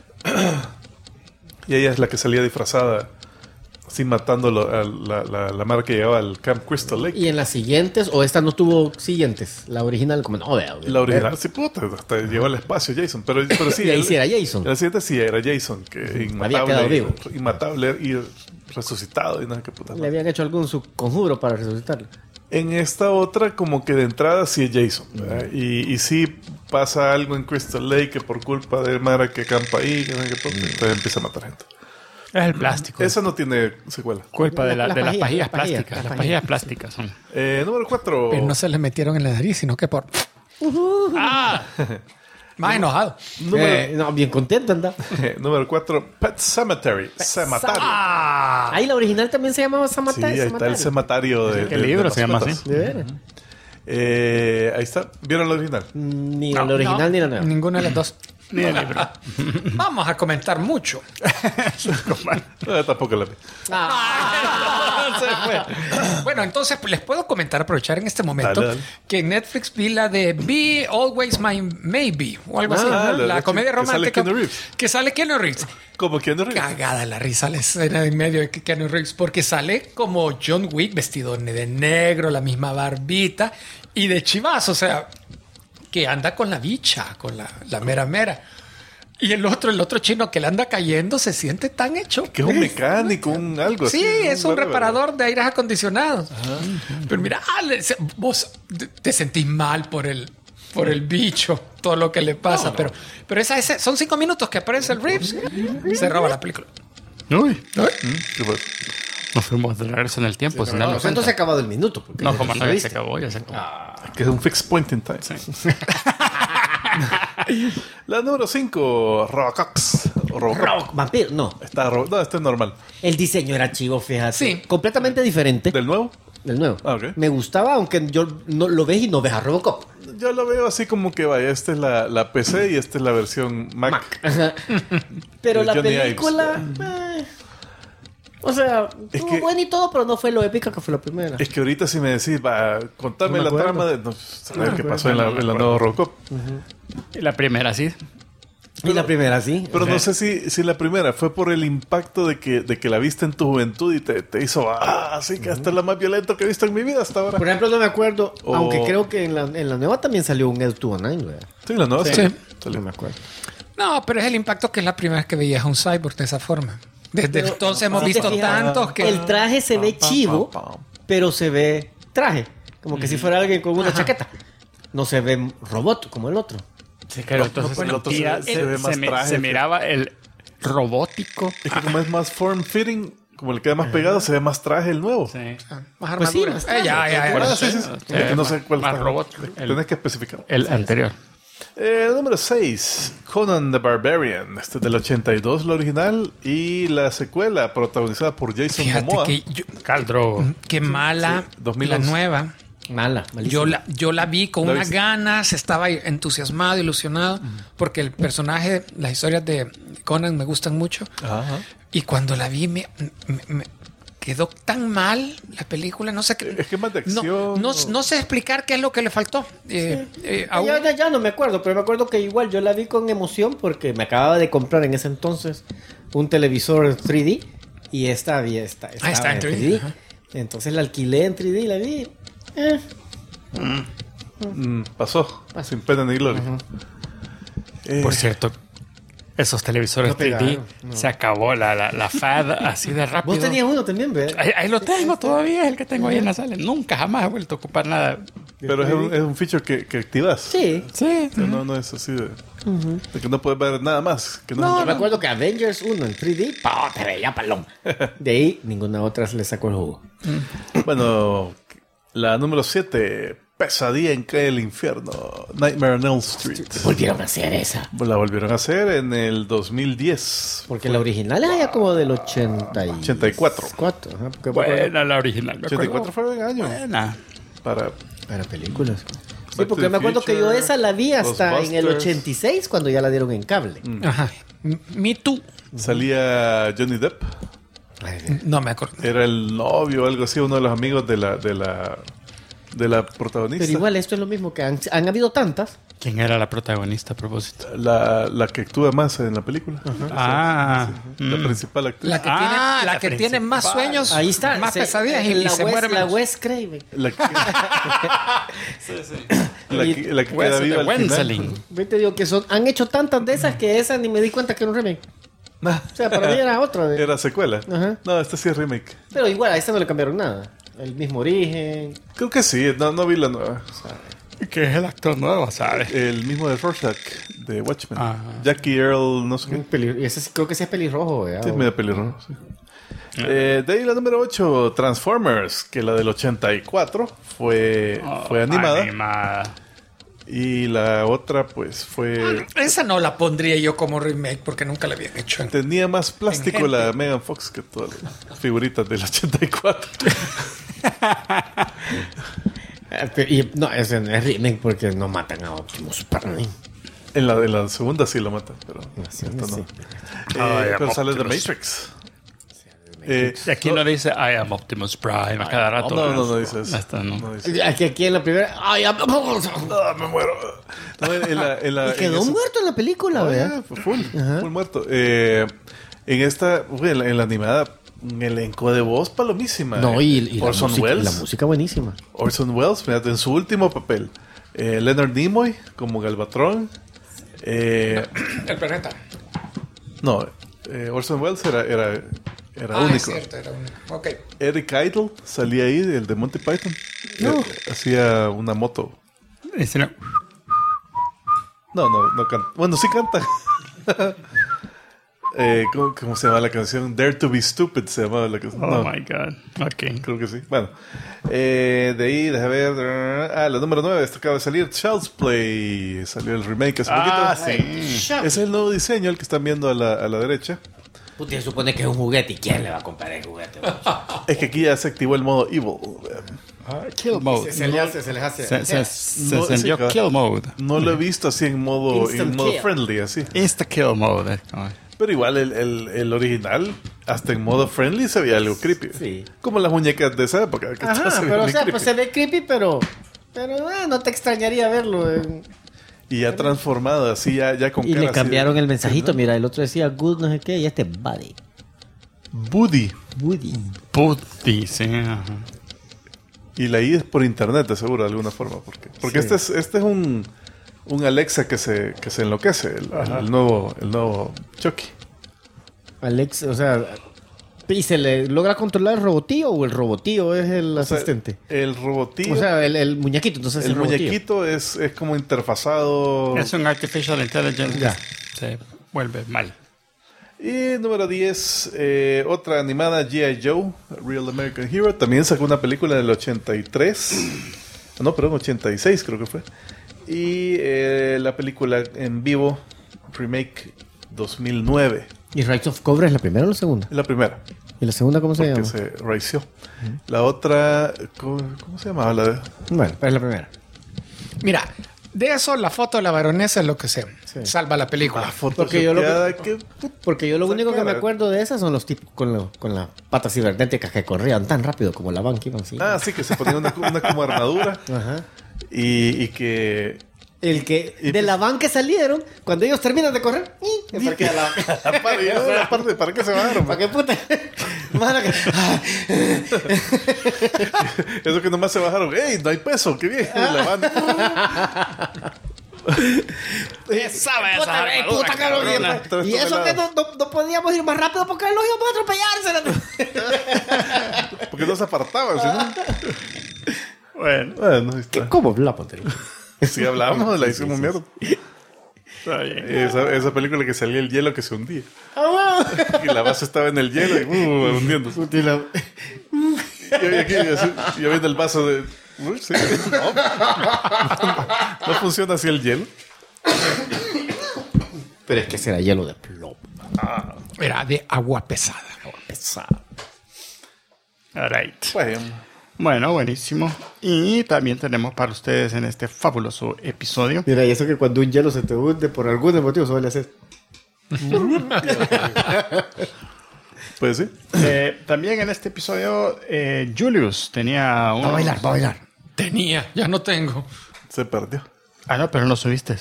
Y ella es la que salía disfrazada, así matando a la madre que llegaba al Camp Crystal Lake. ¿Y en las siguientes? ¿O esta no tuvo siguientes? La original, como no, vea. La original, sí, puta, hasta llegó al espacio Jason. Pero sí, Y ahí sí era Jason. La siguiente sí era Jason, que Había quedado vivo. inmatable y resucitado y nada que puta. Le habían hecho algún subconjuro para resucitarlo. En esta otra, como que de entrada sí es Jason, ¿verdad? Y sí pasa algo en Crystal Lake que por culpa de Mara que campa ahí, que no sé qué puta, entonces empieza a matar gente. Es el plástico. Esa no tiene secuela. Culpa de las pajillas, pajillas las plásticas. pajillas. Las pajillas plásticas son. Número 4. Pero no se les metieron en la nariz, sino que por... Más enojado. No, bien contento anda. Número 4, Pet Cemetery. Cematario. Ahí la original también se llamaba Sí, Samatario. ahí está el cematario de ¿Qué libro de se llama mascotas. así? De veras. Ahí está. ¿Vieron la original? Ni la original ni la nueva. Ninguna de las dos. Ni el libro. Vamos a comentar mucho. Tampoco la vi. Bueno, entonces pues, les puedo comentar, aprovechar en este momento, Dale. que en Netflix vi la de Be Always My Maybe o algo así. la Comedia que sale romántica. Keanu Reeves. Que sale Keanu Reeves. Como Keanu Reeves. Cagada la risa la escena de en medio de Keanu Reeves porque sale como John Wick vestido de negro, la misma barbita y de chivazo, o sea, que anda con la bicha, con la mera. Y el otro chino que le anda cayendo se siente tan hecho. Que es un mecánico, un algo así. Sí, es un whatever. reparador de aires acondicionados. Pero mira, vos te sentís mal por el bicho, todo lo que le pasa. No. Pero son 5 minutos que aparece el Reeves. Se roba la película. Uy, ¿Qué fue? nos fuimos de regreso en el tiempo. sin darnos Entonces se ha cuenta. acabado el minuto. porque No, ya como lo no, ya se viste. acabó, ya se acabó. Que es un fixed point in time. La número 5, Robocox. Rock, vampiro, no. No, este es normal. El diseño era chivo, fíjate. Sí. Completamente diferente ¿Del nuevo? del nuevo. Ah, ok. Me gustaba, aunque yo no lo ves y no ves a Robocop. Yo lo veo así como que vaya, esta es la PC y esta es la versión Mac. Ajá. Pero De la Johnny película... o sea, Es estuvo que- buena y todo, pero no fue lo épica que fue la primera. Es que ahorita si me decís, contame No me la acuerdo. trama de... No, saber qué pasó en la nueva Robocop. Y la primera, sí. Y la primera, sí. Pero O sea, no sé si la primera fue por el impacto de que la viste en tu juventud y te hizo, así que hasta es la más violenta que he visto en mi vida hasta ahora. Por ejemplo, no me acuerdo, O- aunque creo que en la nueva también salió un Ed 209, ¿verdad? Sí, la nueva Sí. sí. No Salió. me acuerdo. No, pero es el impacto que es la primera vez que veías a un cyborg de esa forma. Desde entonces hemos si te visto fijas, tantos que... el traje se ve chivo, pero se ve traje. Como que si fuera alguien con una chaqueta. No se ve robot como el otro. Sí, claro, entonces el otro tía, se ve más traje, se miraba el robótico. Es que como es más form fitting, como le queda más pegado, se ve más traje el nuevo. Sí. Más Pues sí, armadura. más traje. Ya. Sí. Es que no sé cuál más está. robot. Tenés que especificar. El anterior. Número 6, Conan the Barbarian. Este es del 82, la original. Y la secuela, protagonizada por Jason Fíjate Momoa. que Khal Drogo. qué mala Sí, 2011. la nueva. Mala, malísima. Yo la vi con ¿La unas viste? ganas, estaba entusiasmado, ilusionado, porque el personaje, las historias de Conan me gustan mucho. Ajá. Y cuando la vi me quedó tan mal la película, no sé qué. Es que más de acción. No sé explicar qué es lo que le faltó. Aún- Ya no me acuerdo, pero me acuerdo que igual yo la vi con emoción porque me acababa de comprar en ese entonces un televisor 3D y estaba está en 3D, 3D. ajá. Entonces la alquilé en 3D y la vi. Pasó, sin pena ni gloria. Por cierto, esos televisores No pegaron, 3D se acabó la fad así de rápido. Vos tenías uno también, ¿verdad? Ahí lo tengo todavía, es el que tengo ahí en la sala. Nunca jamás he vuelto a ocupar nada. Pero es un feature que activas. Sí. Sí. O sea, no es así de que no puedes ver nada más. Que No, me acuerdo que Avengers 1 en 3D, te veía palón. De ahí ninguna otra le sacó el jugo. Bueno, la número 7, Pesadilla en Calle el Infierno, Nightmare on Elm Street. Volvieron a hacer esa. La volvieron a hacer en el 2010. Porque la original era ya como del 84. 84, ajá, porque Buena la original. Me 84 acuerdo. fue el año. Buena. Para para películas. Sí, to porque the me acuerdo que yo Future, esa la vi hasta en el Ghostbusters. 86 cuando ya la dieron en cable. Ajá. Me Too. salía Johnny Depp. No me acuerdo. Era el novio o algo así, uno de los amigos de la protagonista. Pero igual esto es lo mismo que han habido tantas. ¿Quién era la protagonista a propósito? La que actúa más en la película. La principal actriz. La que, Ah, la la que tiene más principal. sueños, Ahí está. más pesadillas y la se Wes, muere la menos. Wes Craven. La que, la que queda Wes viva de al Wenzeling. final. Yo te digo que han hecho tantas de esas que esa ni me di cuenta que era un remake. O sea, para mí era otra. Era secuela. Ajá. No, esta sí es remake. Pero igual, a esta no le cambiaron nada. El mismo origen. Creo que sí, no vi la nueva. Que es el actor nuevo, ¿sabes? El mismo de Rorschach, de Watchmen. Ajá. Jackie Earl, no sé qué. Y ese creo que sí es pelirrojo. ¿verdad? Sí, es medio pelirrojo, sí. De ahí la número 8, Transformers, que la del 84 fue animada. Animada. Y la otra, pues, fue... Esa no la pondría yo como remake porque nunca la habían hecho. Tenía más plástico En gente. la Megan Fox que todas las figuritas del 84. No, ese no es remake porque no matan a Optimus Prime. En la segunda sí lo matan, pero Sí, esta no. sí. Pero sale de Matrix. Y aquí no dice I am Optimus Prime a cada rato. No dice eso. Esta no. No dice. Aquí en la primera. ¡Ay, Me muero. No, y quedó muerto en la película, ¿verdad? Full muerto. En esta, en la animada, un elenco de voz palomísima. No, y Orson Welles. la música buenísima. Orson Welles, fíjate, en su último papel. Leonard Nimoy como Galvatron. El planeta. No, Orson Welles era único. Es cierto, era único. Ok. Eric Idle salía ahí, el de Monty Python. Hacía una moto. No canta. Bueno, sí canta. ¿Cómo se llama la canción? Dare to be Stupid se llamaba la canción. Oh my God. Ok. Creo que sí. Bueno, de ahí, déjame ver. La número 9 acaba de salir. Child's Play. Salió el remake hace poquito. Sí. Ese es el nuevo diseño, el que están viendo a la derecha. Puta, se supone que es un juguete. ¿Y quién le va a comprar el juguete? Es que aquí ya se activó el modo Evil. Kill Mode. Se les hace. Se No, encendió sí, Kill Mode. No lo he visto así en modo Instant kill. friendly, así. Insta Kill Mode. Pero igual el original, hasta en modo friendly, se veía algo creepy. Sí. Como las muñecas de esa época. Que Ajá, se veían pero o bien sea, creepy. pues se ve creepy, pero no te extrañaría verlo. Y ya transformado, así ya con Y cara le cambiaron así el mensajito. Mira, el otro decía good no sé qué y este buddy. Buddy. Woody. Putti, sí. Ajá. Y la I es por internet, de seguro, de alguna forma. Porque Sí. este es un Alexa que se enloquece, el nuevo Chucky. Alex, o sea, ¿y se le logra controlar el robotío o el robotío es el O sea, asistente? el robotío. O sea, el muñequito, entonces el robotío. muñequito es como interfazado. Es un Artificial Intelligence Ya. que se vuelve mal. Y número 10, otra animada, G.I. Joe, Real American Hero. También sacó una película del 83. No, perdón, 86 creo que fue. Y la película en vivo, remake 2009. ¿Y Rise of Cobra es la primera o la segunda? Es la primera, ¿Y la segunda cómo se porque llama? se riceó. La otra, ¿cómo se llamaba? La de... Bueno, pero es la primera. Mira, de eso la foto de la baronesa es lo que se salva la película. Porque yo lo Porque Porque yo lo único que me acuerdo de esas son los tipos con las patas cibernéticas que corrían tan rápido como la van que iban así. sí, que se ponían una como armadura. Ajá. Y que... El que de la van que salieron, cuando ellos terminan de correr, se parquea la van. ¿Para qué se bajaron? ¿Para qué puta? Mano, Eso que nomás se bajaron. ¡Ey, no hay peso! ¡Qué bien! La van. ¿Sabes? puta, cabrón. Y eso que no podíamos ir más rápido porque los íbamos a atropellarse. Porque no se apartaban, ¿sí, no? Bueno, Bueno, ahí está. ¿Cómo hablamos? Sí, hablábamos, la hicimos mierda. está bien. Esa película que salía el hielo que se hundía. Y la base estaba en el hielo y hundiéndose. Y yo viendo el vaso de... sí, no funciona así el hielo. Pero es que será hielo de plomo. Era de agua pesada. Pesado. All right. Bueno, Bueno, buenísimo. Y también tenemos para ustedes en este fabuloso episodio. Mira, y eso que cuando un hielo se te hunde por algún motivo suele hacer. pues sí. También en este episodio, Julius tenía un... Va a bailar. Tenía, ya no tengo. Se perdió. Ah, no, pero no subiste.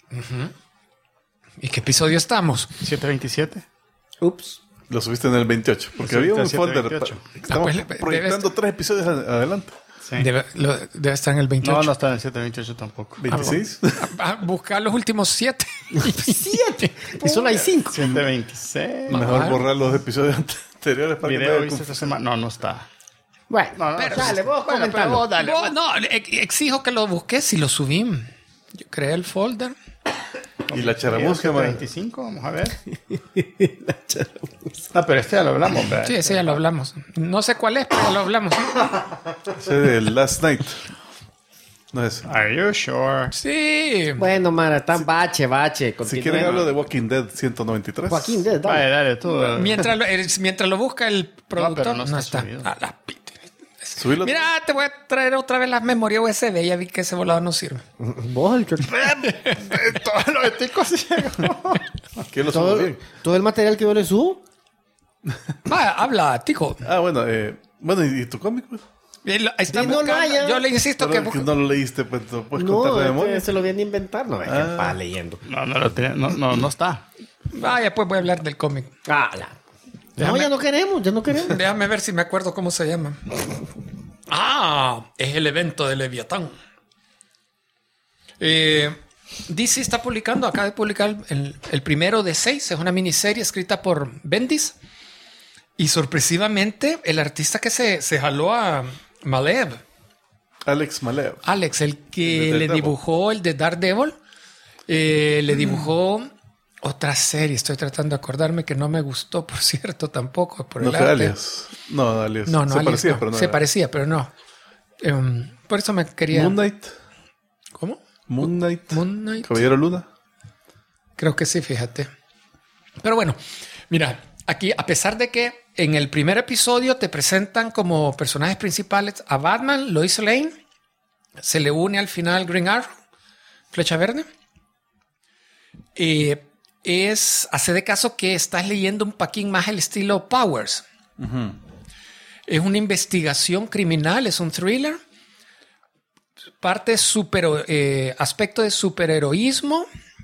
¿Y qué episodio estamos? 727. Ups. Lo subiste en el 28. Porque Lo había subiste un al folder. 728. Estamos pues, proyectando 3 episodios adelante. Sí. Debe estar en el 28. No está en el 728 tampoco. 26. Buscar los últimos 7. 7. Y solo hay 5. 726. Mejor borrar los episodios anteriores para que no Video haya viste esta semana. No está. Bueno, No, pero dale, vos bueno, pero comentalo. vos dale. No, exijo que lo busques si lo subí. Yo creé el folder. Y la charamusca, man. 25, vamos a ver. Ah, pero este ya lo hablamos, ¿verdad? Sí, ese ya lo hablamos. No sé cuál es, pero ya lo hablamos. Ese de Last Night. No es. Are you sure? Sí. Bueno, Mara, tan bache. Si Continúe. quieren hablo de Walking Dead 193. Joaquín, dale. Dale tú. Mientras lo busca el productor, pero no no está está. subido. A la pite. Subilo. Mira, te voy a traer otra vez las memorias USB. Ya vi que ese volado no sirve. Vos, el que... Todos los eticos. ¿Qué lo subo todo, bien? todo el material que yo le subo. Va, habla, tico. Ah, bueno. Bueno, ¿y tu cómic? Pues? Ahí está Sí, no buscando. lo haya. Yo le insisto Pero que... que no lo leíste, pues no puedes contar de No, memoria. se lo viene a inventar. No, es que va leyendo. No está. Vaya, pues voy a hablar del cómic. Ah, no, ya no queremos. Déjame ver si me acuerdo cómo se llama. Es el evento de Leviatán. DC está publicando, acaba de publicar el primero de 6. Es una miniserie escrita por Bendis. Y sorpresivamente, el artista que se jaló a Malev, Alex Malev. Alex, el que El de le Daredevil. dibujó el de Daredevil, le dibujó otra serie. Estoy tratando de acordarme que no me gustó, por cierto, tampoco. Por No el fue arte. Alias. No, Alias. No, Se Alias parecía, no. pero no. Se parecía, pero no. Por eso me quería... Moon Knight. ¿Cómo? Moon Knight. Moon Knight. Caballero Luna. Creo que sí, fíjate. Pero bueno, mira, aquí, a pesar de que en el primer episodio te presentan como personajes principales a Batman, Lois Lane, se le une al final Green Arrow, Flecha Verde. Hace de caso que estás leyendo un paquín más el estilo Powers. Es una investigación criminal, es un thriller. Parte aspecto de superheroísmo,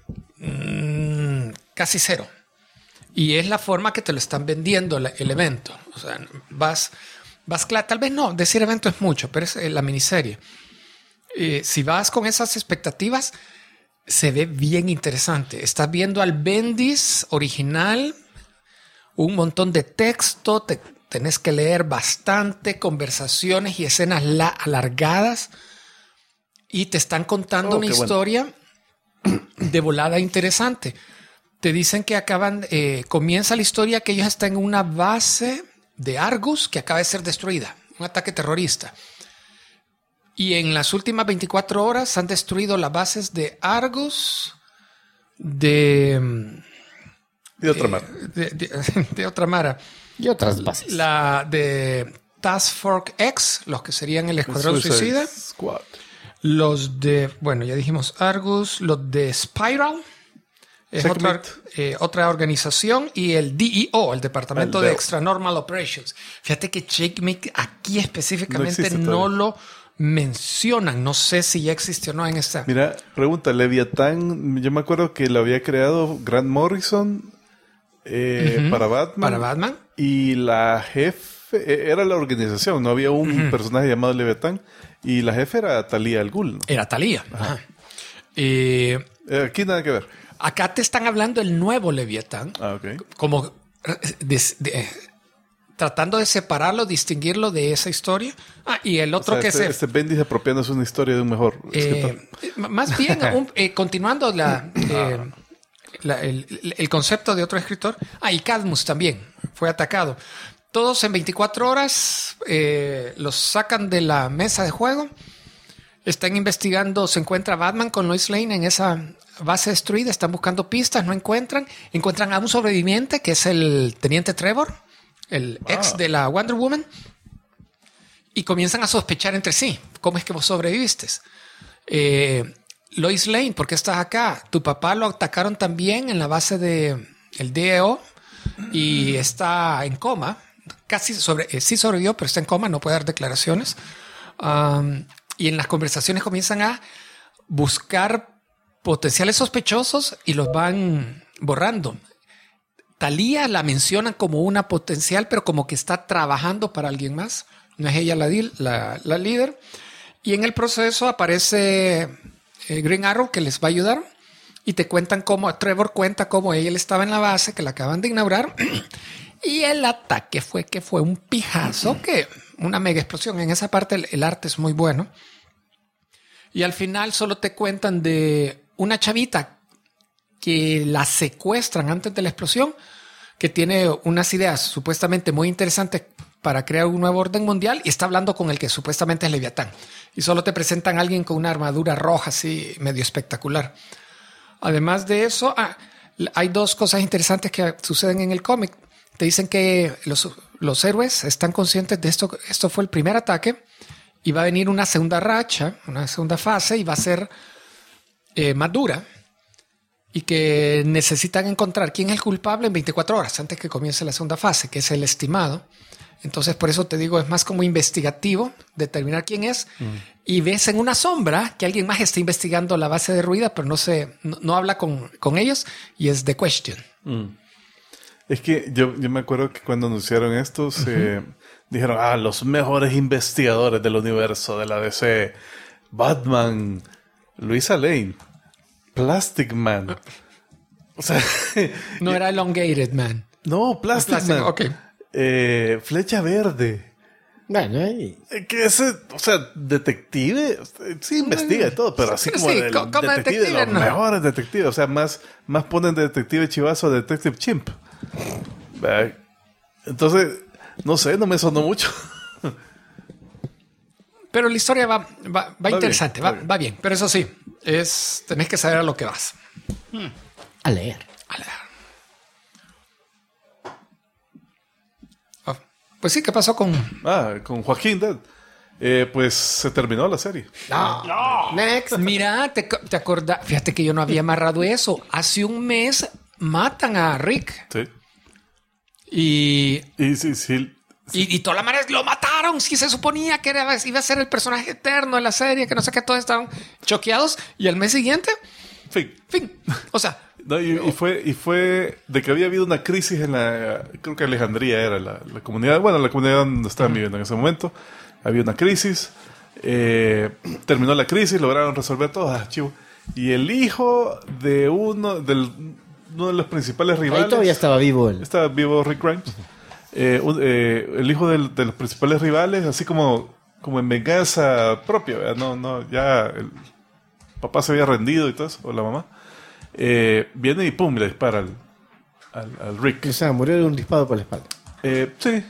casi cero. Y es la forma que te lo están vendiendo el evento. O sea, tal vez no, decir evento es mucho, pero es la miniserie. Si vas con esas expectativas, se ve bien interesante. Estás viendo al Bendis original, un montón de texto, tenés que leer bastante, conversaciones y escenas alargadas, y te están contando una historia de volada interesante. Te dicen que comienza la historia que ellos están en una base de Argus que acaba de ser destruida, un ataque terrorista. Y en las últimas 24 horas han destruido las bases de Argus, de otra mara. De otra mara. Y otras bases. La de Task Force X, los que serían el Escuadrón Suicida. Squad. Los de, bueno, ya dijimos Argus, los de Spiral. Es otra organización, y el DEO, el Departamento de Extra Normal Operations. Fíjate que Checkmate aquí específicamente no lo mencionan. No sé si ya existió o no en esta. Mira, pregunta, Leviatán, yo me acuerdo que lo había creado Grant Morrison para Batman. Para Batman. Y la jefe era la organización, no había un personaje llamado Leviatán. Y la jefe era Talia al Ghul, ¿no? Era Talia. Aquí nada que ver. Acá te están hablando del nuevo Leviatán. Ok. Como tratando de separarlo, distinguirlo de esa historia. Y el otro Este Bendis apropiándose una historia de un mejor escritor. Más bien, continuando el concepto de otro escritor. Y Cadmus también fue atacado. Todos en 24 horas los sacan de la mesa de juego. Están investigando, se encuentra Batman con Lois Lane en esa base destruida. Están buscando pistas, no encuentran. Encuentran a un sobreviviente que es el teniente Trevor, el ex de la Wonder Woman. Y comienzan a sospechar entre sí. ¿Cómo es que vos sobreviviste? Lois Lane, ¿por qué estás acá? Tu papá lo atacaron también en la base del DEO y está en coma. Sí sobrevivió, pero está en coma, no puede dar declaraciones. Y en las conversaciones comienzan a buscar potenciales sospechosos y los van borrando. Talia la mencionan como una potencial, pero como que está trabajando para alguien más. No es ella la líder. Y en el proceso aparece Green Arrow, que les va a ayudar. Y te cuentan Trevor cuenta cómo él estaba en la base, que la acaban de inaugurar. Y el ataque fue un pijazo, una mega explosión. En esa parte el arte es muy bueno. Y al final solo te cuentan de una chavita que la secuestran antes de la explosión, que tiene unas ideas supuestamente muy interesantes para crear un nuevo orden mundial, y está hablando con el que supuestamente es Leviatán. Y solo te presentan a alguien con una armadura roja así medio espectacular. Además de eso, hay dos cosas interesantes que suceden en el cómic. Te dicen que los los héroes están conscientes de esto. Esto fue el primer ataque y va a venir una segunda racha, una segunda fase y va a ser más dura y que necesitan encontrar quién es el culpable en 24 horas antes que comience la segunda fase, que es el estimado. Entonces, por eso te digo, es más como investigativo, determinar quién es. Y ves en una sombra que alguien más está investigando la base de Ruida, pero no habla con ellos y es The Question. Es que yo me acuerdo que cuando anunciaron esto, dijeron, los mejores investigadores del universo de la DC. Batman, Luisa Lane, Plastic Man. O sea, no era Elongated Man. No, Plastic Man. Ok. Flecha Verde. Bueno, ahí. Que ese, o sea, detective, sí investiga y todo, pero así como sí, el como detective, los no. mejores detectives, o sea, más ponen detective chivazo a detective chimp. Entonces, no sé, no me sonó mucho. Pero la historia va interesante, bien, va bien. Pero eso sí, tenés que saber a lo que vas. A leer. Pues sí, ¿qué pasó con...? Con Joaquín Dead. Pues se terminó la serie. No. Next. Mira, te acordás, fíjate que yo no había amarrado eso. Hace un mes matan a Rick. Sí. Y sí. Y toda la manera lo mataron. Sí, se suponía que iba a ser el personaje eterno de la serie, que no sé qué, todos estaban choqueados. Y al mes siguiente, fin. O sea, no, y fue de que había habido una crisis en creo que Alejandría era la comunidad, bueno, la comunidad donde estaban viviendo en ese momento. Había una crisis, terminó la crisis, lograron resolver todo, chivo. Y el hijo de uno de los principales rivales. Ahí todavía estaba vivo él. Estaba vivo Rick Grimes. El hijo de los principales rivales, así como en venganza propia, ¿verdad? No, ya el papá se había rendido y todo eso, o la mamá. Viene y pum, le dispara al Rick. O sea, murió de un disparo por la espalda. Sí.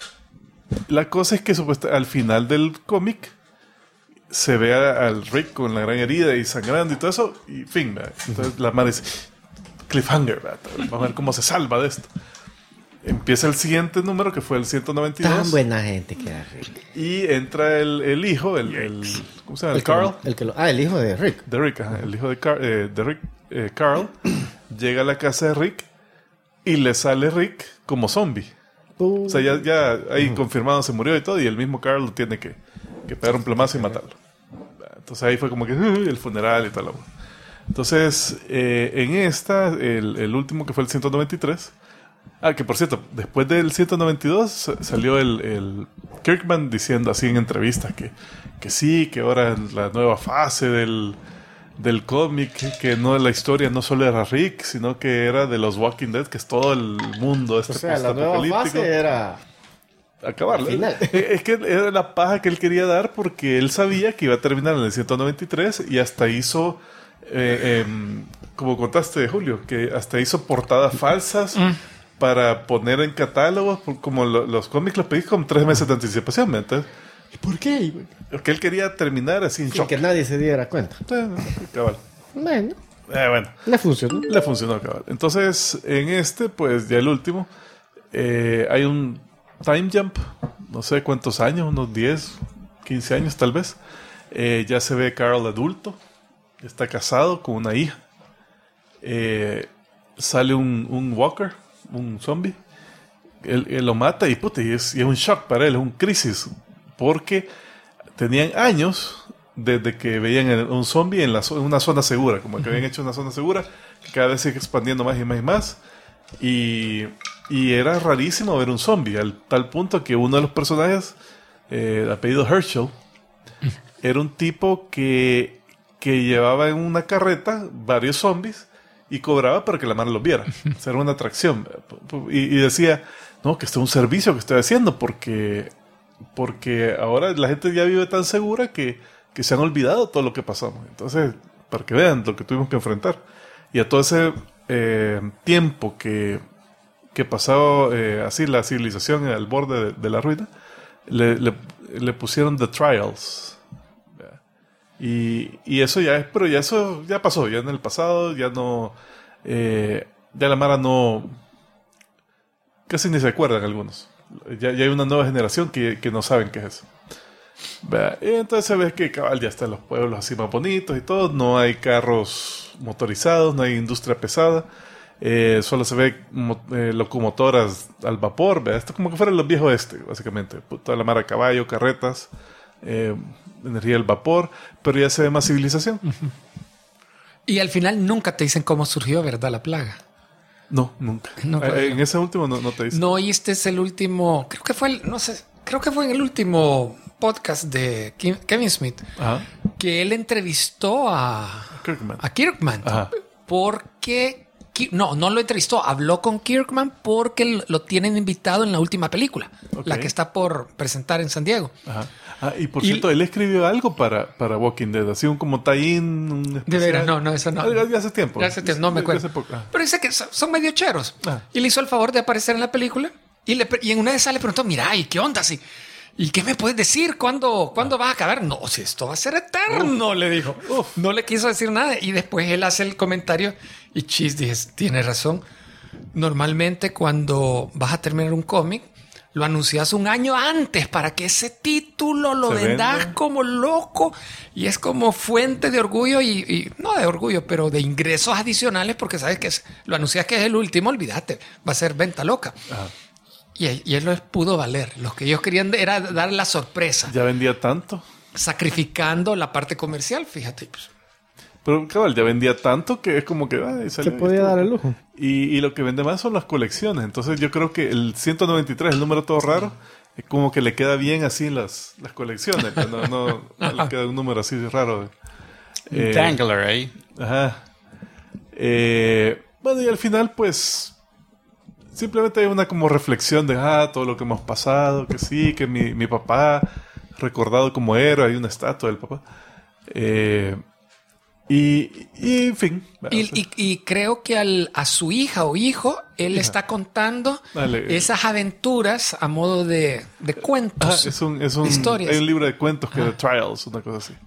La cosa es que al final del cómic se ve al Rick con la gran herida y sangrando y todo eso, y fin, ¿verdad? Entonces la madre dice, cliffhanger, ¿verdad? Vamos a ver cómo se salva de esto. Empieza el siguiente número, que fue el 192. Tan buena gente que era Rick. Y entra el hijo, ¿cómo se llama? El Carl. El hijo de Rick. De Rick, ajá. El hijo de Rick, Carl, llega a la casa de Rick y le sale Rick como zombie. O sea, ya ahí confirmado se murió y todo, y el mismo Carl lo tiene que pegar un plomazo y matarlo. Entonces ahí fue como que el funeral y tal. Entonces, en el último, que fue el 193. Que por cierto, después del 192 salió el Kirkman diciendo así en entrevistas que sí, que ahora es la nueva fase del cómic, que no, la historia no solo era Rick, sino que era de los Walking Dead, que es todo el mundo la nueva fase era acabarlo. Es que era la paja que él quería dar, porque él sabía que iba a terminar en el 193 y hasta hizo, como contaste, Julio, que hasta hizo portadas falsas para poner en catálogos, como los cómics los pedís con 3 meses de anticipación, ¿me entiendes? ¿Y por qué? Porque él quería terminar así en Sin shock. que nadie se diera cuenta. Cabal. Bueno. Bueno. Le funcionó. Le funcionó, cabal. Entonces, en pues ya el último, hay un time jump, no sé cuántos años, unos 10, 15 años tal vez. Ya se ve Carl adulto, está casado con una hija. Sale un walker, un zombie. Él lo mata y es un shock para él, es un crisis, porque tenían años desde que veían un zombie en una zona segura, como que habían hecho una zona segura, que cada vez sigue expandiendo más y más y más, y era rarísimo ver un zombie, al tal punto que uno de los personajes, de apellido Herschel, era un tipo que llevaba en una carreta varios zombies y cobraba para que la mano los viera. O sea, era una atracción. Y decía, no, que esto es un servicio que estoy haciendo, porque ahora la gente ya vive tan segura que se han olvidado todo lo que pasamos. Entonces, para que vean lo que tuvimos que enfrentar. Y a todo ese tiempo que pasó así la civilización al borde de la ruina, le pusieron The Trials. Y eso pero eso ya pasó, ya en el pasado, ya no, ya la Mara no, casi ni se acuerdan algunos. Ya hay una nueva generación que no saben qué es eso. Vea, y entonces se ve que cabal ya están los pueblos así más bonitos y todo. No hay carros motorizados, no hay industria pesada. Solo se ve locomotoras al vapor. ¿Vea? Esto es como que fuera los viejos básicamente. Toda la mar a caballo, carretas, energía del vapor. Pero ya se ve más civilización. Y al final nunca te dicen cómo surgió, ¿verdad? La plaga. No, nunca. En ese último no te dicen. No, y este es el último. Creo que fue en el último podcast de Kevin Smith. Ajá. Que él entrevistó a Kirkman. Ajá. Porque no lo entrevistó, habló con Kirkman porque lo tienen invitado en la última película, la que está por presentar en San Diego. Ajá. Y por cierto, él escribió algo para Walking Dead, así como tie-in. De veras, no, eso no. Ya hace tiempo. No me acuerdo. Pero dice que son medio cheros. Y le hizo el favor de aparecer en la película. Y en una de esas le preguntó, mira, ¿y qué onda? ¿Y qué me puedes decir? ¿Cuándo vas a acabar? No, si esto va a ser eterno, le dijo. No le quiso decir nada. Y después él hace el comentario y Chis dice, tiene razón. Normalmente cuando vas a terminar un cómic, lo anuncias un año antes para que ese título lo vendas como loco. Y es como fuente de orgullo y no de orgullo, pero de ingresos adicionales porque sabes que lo anuncias que es el último, olvídate, va a ser venta loca. Ajá. Y él lo pudo valer. Lo que ellos querían era dar la sorpresa. Ya vendía tanto. Sacrificando la parte comercial, fíjate. Pues. Pero cabal, ya vendía tanto que es como que... se podía dar el lujo. Y lo que vende más son las colecciones. Entonces yo creo que el 193, el número todo raro, es como que le queda bien así las colecciones. No le queda un número así raro. Tangler, ¿eh? Ajá. Bueno, y al final, pues... Simplemente hay una como reflexión de todo lo que hemos pasado, que sí, que mi papá, recordado como héroe, hay una estatua del papá. Y en fin. Y creo que a su hija o hijo, él está contando esas aventuras a modo de cuentos. Es un historias. Hay un libro de cuentos que es de Trials, una cosa así.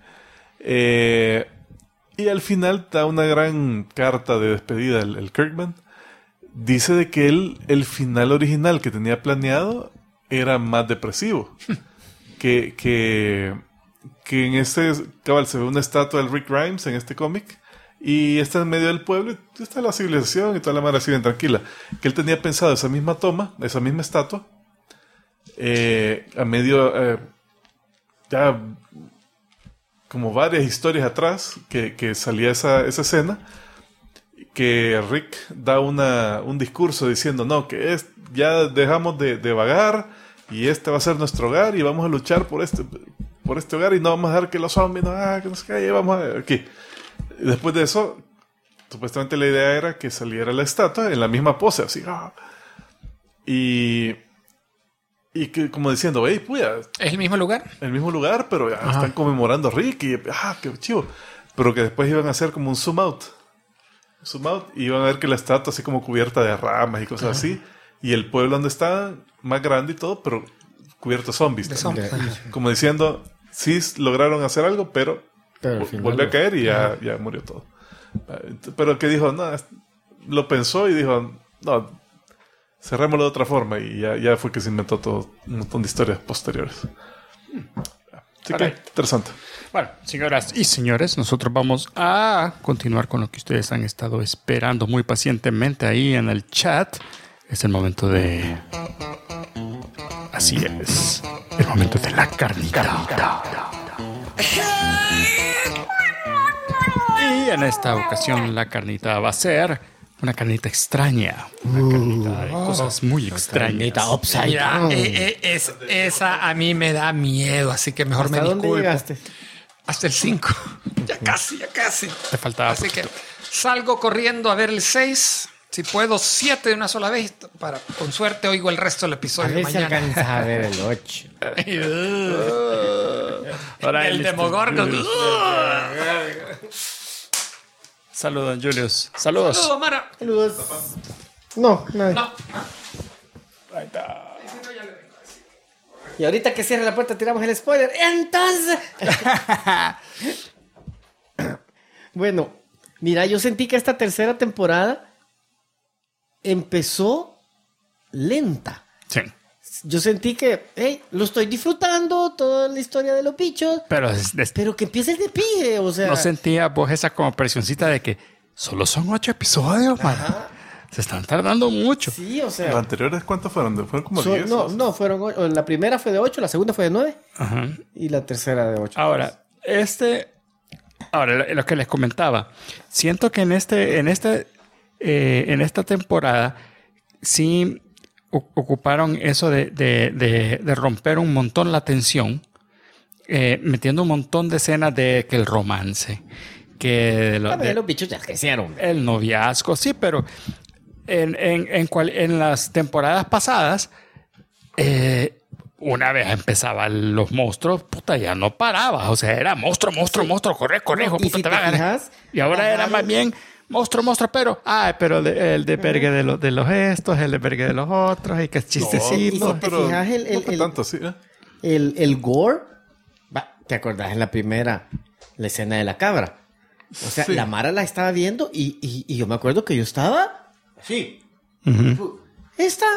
Y al final da una gran carta de despedida el Kirkman. Dice de que el final original que tenía planeado era más depresivo. que en este cabal se ve una estatua del Rick Grimes en este cómic y está en medio del pueblo y está la civilización y toda la madre así bien tranquila. Que él tenía pensado esa misma toma, esa misma estatua, a medio... ya como varias historias atrás que salía esa escena, que Rick da un discurso diciendo no, que ya dejamos de vagar y este va a ser nuestro hogar y vamos a luchar por este hogar y no vamos a dejar que los zombies que nos caigan, vamos a aquí. Y después de eso, supuestamente la idea era que saliera la estatua en la misma pose, así. Y que como diciendo, hey, puya, ¿es el mismo lugar? El mismo lugar, pero ya están conmemorando a Rick y qué chivo. Pero que después iban a hacer como un zoom out y iban a ver que la estatua así como cubierta de ramas y cosas así, y el pueblo donde está más grande y todo, pero cubierto de zombies. Como diciendo, sí lograron hacer algo, pero volvió a caer y ya murió todo. Pero que dijo, no, lo pensó y dijo, no, cerrémoslo de otra forma, y ya fue que se inventó todo un montón de historias posteriores. Así que interesante. Bueno, señoras y señores, nosotros vamos a continuar con lo que ustedes han estado esperando muy pacientemente ahí en el chat. Es el momento de... Así es. El momento de la carnita. Y en esta ocasión la carnita va a ser una carnita extraña. Una carnita de cosas muy extrañas. Mira, esa a mí me da miedo, así que mejor me disculpo. ¿Dónde llegaste? Hasta el 5. Ya casi. Te faltaba. Así que salgo corriendo a ver el 6. Si puedo, 7 de una sola vez. Con suerte oigo el resto del episodio a ver mañana. Si alcanzas a ver el 8. El Demogorgon. Saludos, Julius. Saludos. Saludos, Mara. Saludos. No, nadie. No. Ahí está. Y ahorita que cierre la puerta tiramos el spoiler. Entonces... Bueno, mira, yo sentí que esta tercera temporada empezó lenta. Sí. yo sentí que, hey, lo estoy disfrutando, toda la historia de los bichos, Pero pero que empiece el de pije, o sea. no sentía vos esa como presioncita de que solo son 8 episodios, man. Ajá. Se están tardando mucho. Sí, o ¿Los sea. anteriores cuántos fueron? ¿Fueron como 10? No, fueron 8. La primera fue de 8, la segunda fue de 9 Ajá. y la tercera de 8. Ahora, lo que les comentaba, siento que en esta temporada sí ocuparon eso de romper un montón la tensión, metiendo un montón de escenas de que el romance, que Los bichos ya crecieron. el noviazgo, sí, pero en las temporadas pasadas, una vez empezaban los monstruos, puta, ya no paraba. O sea, era monstruo, corre, hijo, Y puta, si te te va a ganar. fijas, Y ahora era más bien monstruo, pero el de vergue de los estos, el de vergue de los otros, y que chistecito. No, ¿te fijas no fue tanto así, ¿eh? el gore? ¿Te acordás en la primera, la escena de la cabra? O sea, Sí. la Mara la estaba viendo y yo me acuerdo que yo estaba así. Esta...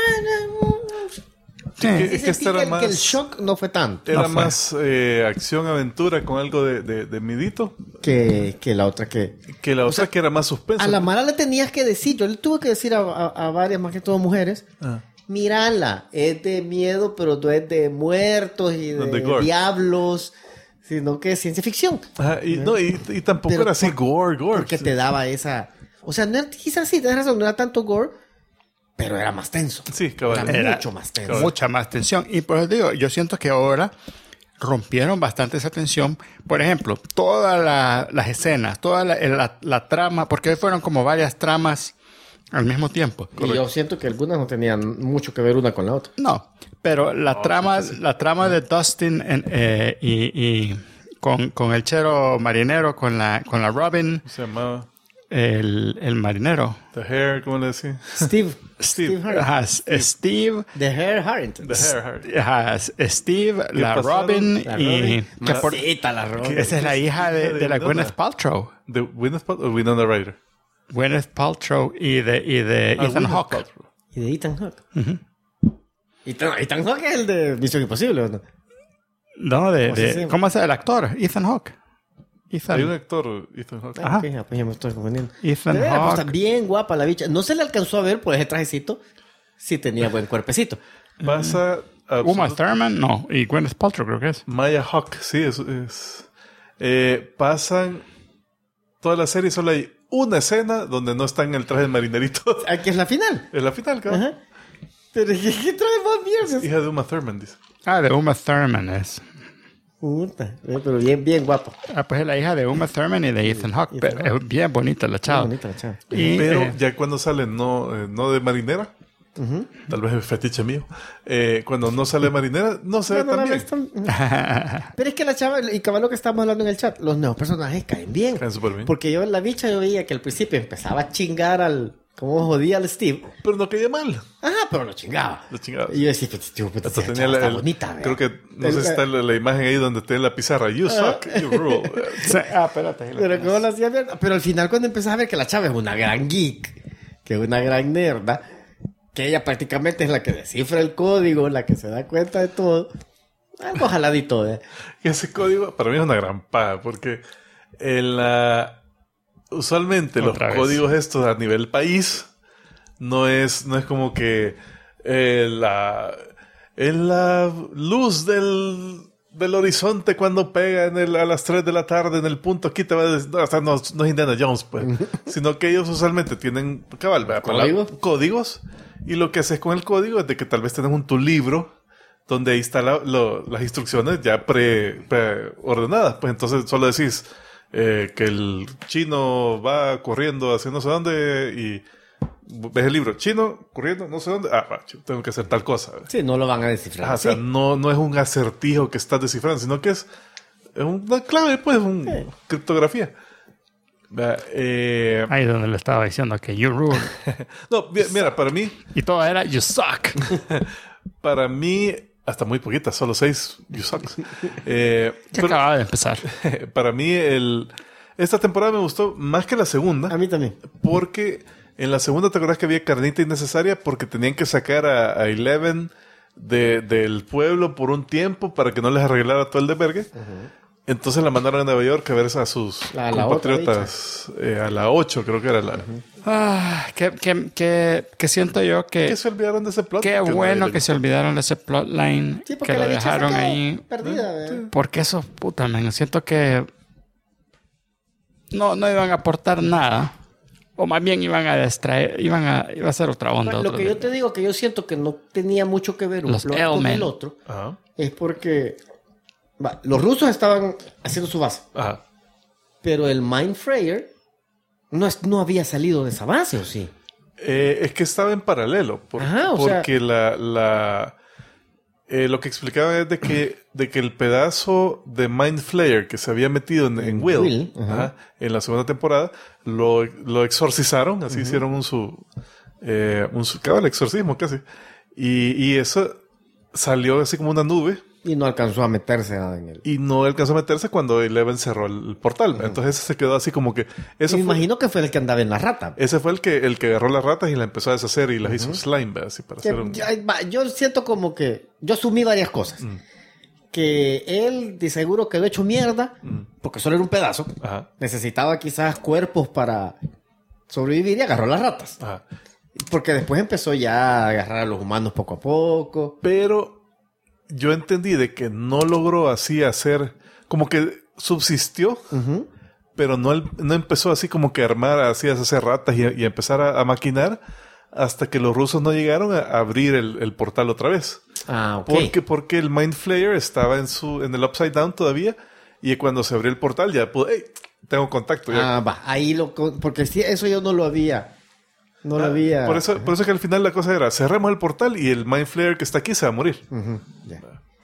Sí. Es que esta era que el más... shock no fue tanto Era No fue. más acción-aventura con algo de midito que la otra que... que la O otra sea, que era más suspenso. A la Mara le tenías que decir, yo le tuve que decir a varias, más que todo mujeres, mírala, es de miedo, pero no es de muertos y No, de de gore. diablos, sino que es ciencia ficción. Ajá, y tampoco Pero era así gore. Porque te daba esa... O sea, no era, quizás sí, tienes razón, no era tanto gore, pero era más tenso. Sí, cabal. Era Era mucho más tenso. mucha más tensión. Y por eso digo, yo siento que ahora rompieron bastante esa tensión. Por ejemplo, todas las escenas, toda la trama, porque fueron como varias tramas al mismo tiempo. Y yo siento que algunas no tenían mucho que ver una con la otra. No, pero la trama de Dustin y con el chero marinero, con la Robin, Se llamaba el marinero. The Hair, ¿cómo le decía? Steve Steve. Ajá, Steve. The Hair Harrington. The Hair, Hair. Ajá, Steve, la pasaron? Robin La y... Robin. que por- Maceta, la Robin. ¿Qué? esa es la hija de la Winona. Gwyneth Paltrow. ¿De Gwyneth Paltrow o Winona Ryder? Gwyneth Paltrow y de Ethan Gwyneth Hawke. Paltrow. Y de Ethan Hawke. Ethan Hawke es el de Misión Imposible, ¿o no? No, Sí. ¿cómo se llama el actor? Ethan Hawke. Hay un Ethan, actor, Ethan Hawke. Ajá. Ok, pues ya me estoy confundiendo. Ethan De veras, pues, Hawke. está bien guapa la bicha. No se le alcanzó a ver por ese trajecito. Sí tenía buen cuerpecito. Pasa... Uma Thurman, no. Y Gwyneth Paltrow creo que es. Maya Hawke, sí, pasan toda la serie, solo hay una escena donde no está en el traje de marinerito. Aquí es la final. Es la final, cabrón. Ajá. Pero ¿qué trae más mierda? Hija de Uma Thurman, dice. Ah, de Uma Thurman es. Puta, pero bien guapo. Ah, pues es la hija de Uma Thurman y de Ethan Hawke. Ethan Pero es bien bonita la chava. Qué bonita la chava. Y, Pero ya cuando sale no de marinera, tal vez es fetiche mío, cuando no sale marinera, no se ve No, no, tan no, bien. están- Pero es que la chava, y cabal lo que estábamos hablando en el chat, los nuevos personajes caen bien. Caen súper bien. Porque yo en la bicha yo veía que al principio empezaba a chingar cómo jodía al Steve. Pero no caía mal. Ajá, pero lo chingaba. Lo chingaba. Y yo decía, pues, tío, puta, Hasta esa tenía chava está el- bonita, ¿verdad? creo que, no sé si está la imagen ahí donde tiene la pizarra. You suck, you rule. Sí, espérate. Pero cómo lo hacía bien. Pero al final cuando empezás a ver que la chava es una gran geek, que es una gran nerda, que ella prácticamente es la que descifra el código, la que se da cuenta de todo. Algo jaladito, ¿eh? Y ese código para mí es una gran paga, porque usualmente Otra los vez. códigos estos a nivel país no es como que la luz del horizonte cuando pega a las 3 de la tarde en el punto aquí te va a decir, no es Indiana Jones, pues, sino que ellos usualmente tienen ¿Códigos? códigos, y lo que haces con el código es de que tal vez tenés tu libro donde ahí están las instrucciones ya preordenadas. Pues entonces solo decís que el chino va corriendo hacia no sé dónde y ves el libro, chino corriendo no sé dónde, tengo que hacer tal cosa. Sí, no lo van a descifrar. O sea, Sí. no es un acertijo que estás descifrando, sino que es una clave, pues, criptografía. Ahí es donde le estaba diciendo que you rule. No, mira, para mí, Y todo era you suck. hasta muy poquita, solo 6 you sucks. Que Pero acababa de empezar. para mí, esta temporada me gustó más que la segunda, A mí también. porque en la segunda te acuerdas que había carnita innecesaria porque tenían que sacar a Eleven del pueblo por un tiempo para que no les arreglara todo el desvergue. Entonces la mandaron a Nueva York a ver a sus compatriotas, a la 8 creo que era la... Que siento yo que se olvidaron de ese plot. Qué bueno que se olvidaron de ese plotline, Sí, porque que lo la bicha dejaron se quedó ahí. perdida, Porque eso, puta, man, siento que no iban a aportar nada. O más bien iban a distraer, iba a ser otra onda. Bueno, lo que yo te digo, que yo siento que no tenía mucho que ver un Los plot con L-Men. el otro, Ajá. es porque los rusos estaban haciendo su base, Ajá. pero el Mind Flayer no había salido de esa base, ¿o sí? Es que estaba en paralelo. Ajá, o sea- porque lo que explicaba es de que el pedazo de Mind Flayer que se había metido en Will, ajá. en la segunda temporada, lo exorcizaron, así hicieron un cabal exorcismo casi. Y eso salió así como una nube. Y no alcanzó a meterse en el... Y no alcanzó a meterse cuando Eleven cerró el portal. Entonces ese se quedó así como que... Me imagino que fue el que andaba en la rata. Ese fue el que agarró las ratas y la empezó a deshacer y las hizo slime, ¿verdad? Así para hacer un... Yo siento como que... Yo asumí varias cosas. Que él de seguro quedó hecho mierda, porque solo era un pedazo. Ajá. Necesitaba quizás cuerpos para sobrevivir y agarró las ratas. Ajá. Porque después empezó ya a agarrar a los humanos poco a poco. Pero yo entendí de que no logró así hacer... Como que subsistió, pero no empezó así como que a armar, así a hacer ratas y empezar a maquinar hasta que los rusos no llegaron a abrir el portal otra vez. Ah, ok. Porque el Mind Flayer estaba en el Upside Down todavía y cuando se abrió el portal ya pudo... ¡Hey! Tengo contacto. Ya. Ahí porque sí, eso yo no lo había... No lo había... Por eso que al final la cosa era, cerremos el portal y el Mind Flayer que está aquí se va a morir. Ya.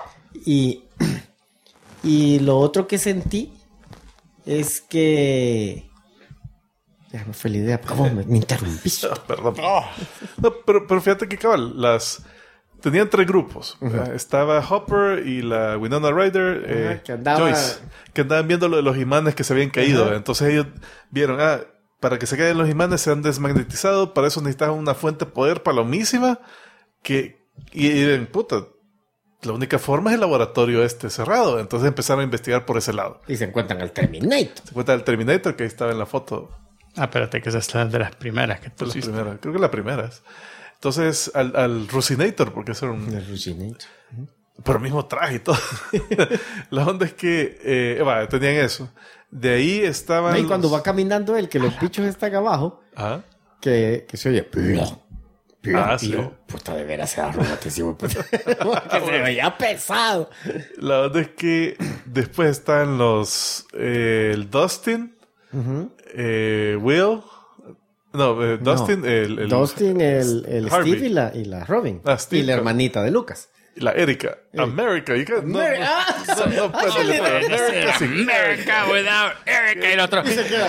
Y lo otro que sentí es que... Ya me fue la idea, ¿cómo me interrumpiste? Perdón. No, pero fíjate que cabal, tenían 3 grupos. Estaba Hopper y la Winona Ryder, que andaba... Joyce, que andaban viendo lo de los imanes que se habían caído. Entonces ellos vieron, para que se caigan los imanes se han desmagnetizado, para eso necesitaban una fuente de poder palomísima y puta, la única forma es el laboratorio cerrado. Entonces empezaron a investigar por ese lado. Y se encuentran al Terminator. Se encuentra el Terminator que ahí estaba en la foto. Espérate, que esa es de las primeras que tú hiciste. Creo que la primera. Entonces al Rusinator, porque eso era El Rusinator. por el mismo traje y todo. La onda es que tenían eso. De ahí estaban... Y cuando va caminando él, que los bichos están abajo, Ajá. que se oye... Sí. Puta, de veras se robotísimo. Que se veía pesado. La onda es que después están el Dustin, Will... No, Dustin, el Dustin, el Harvey. Steve y la Robin. Steve. Y la hermanita de Lucas. La Erika. America. No puede. America sin America without Erica y el otro.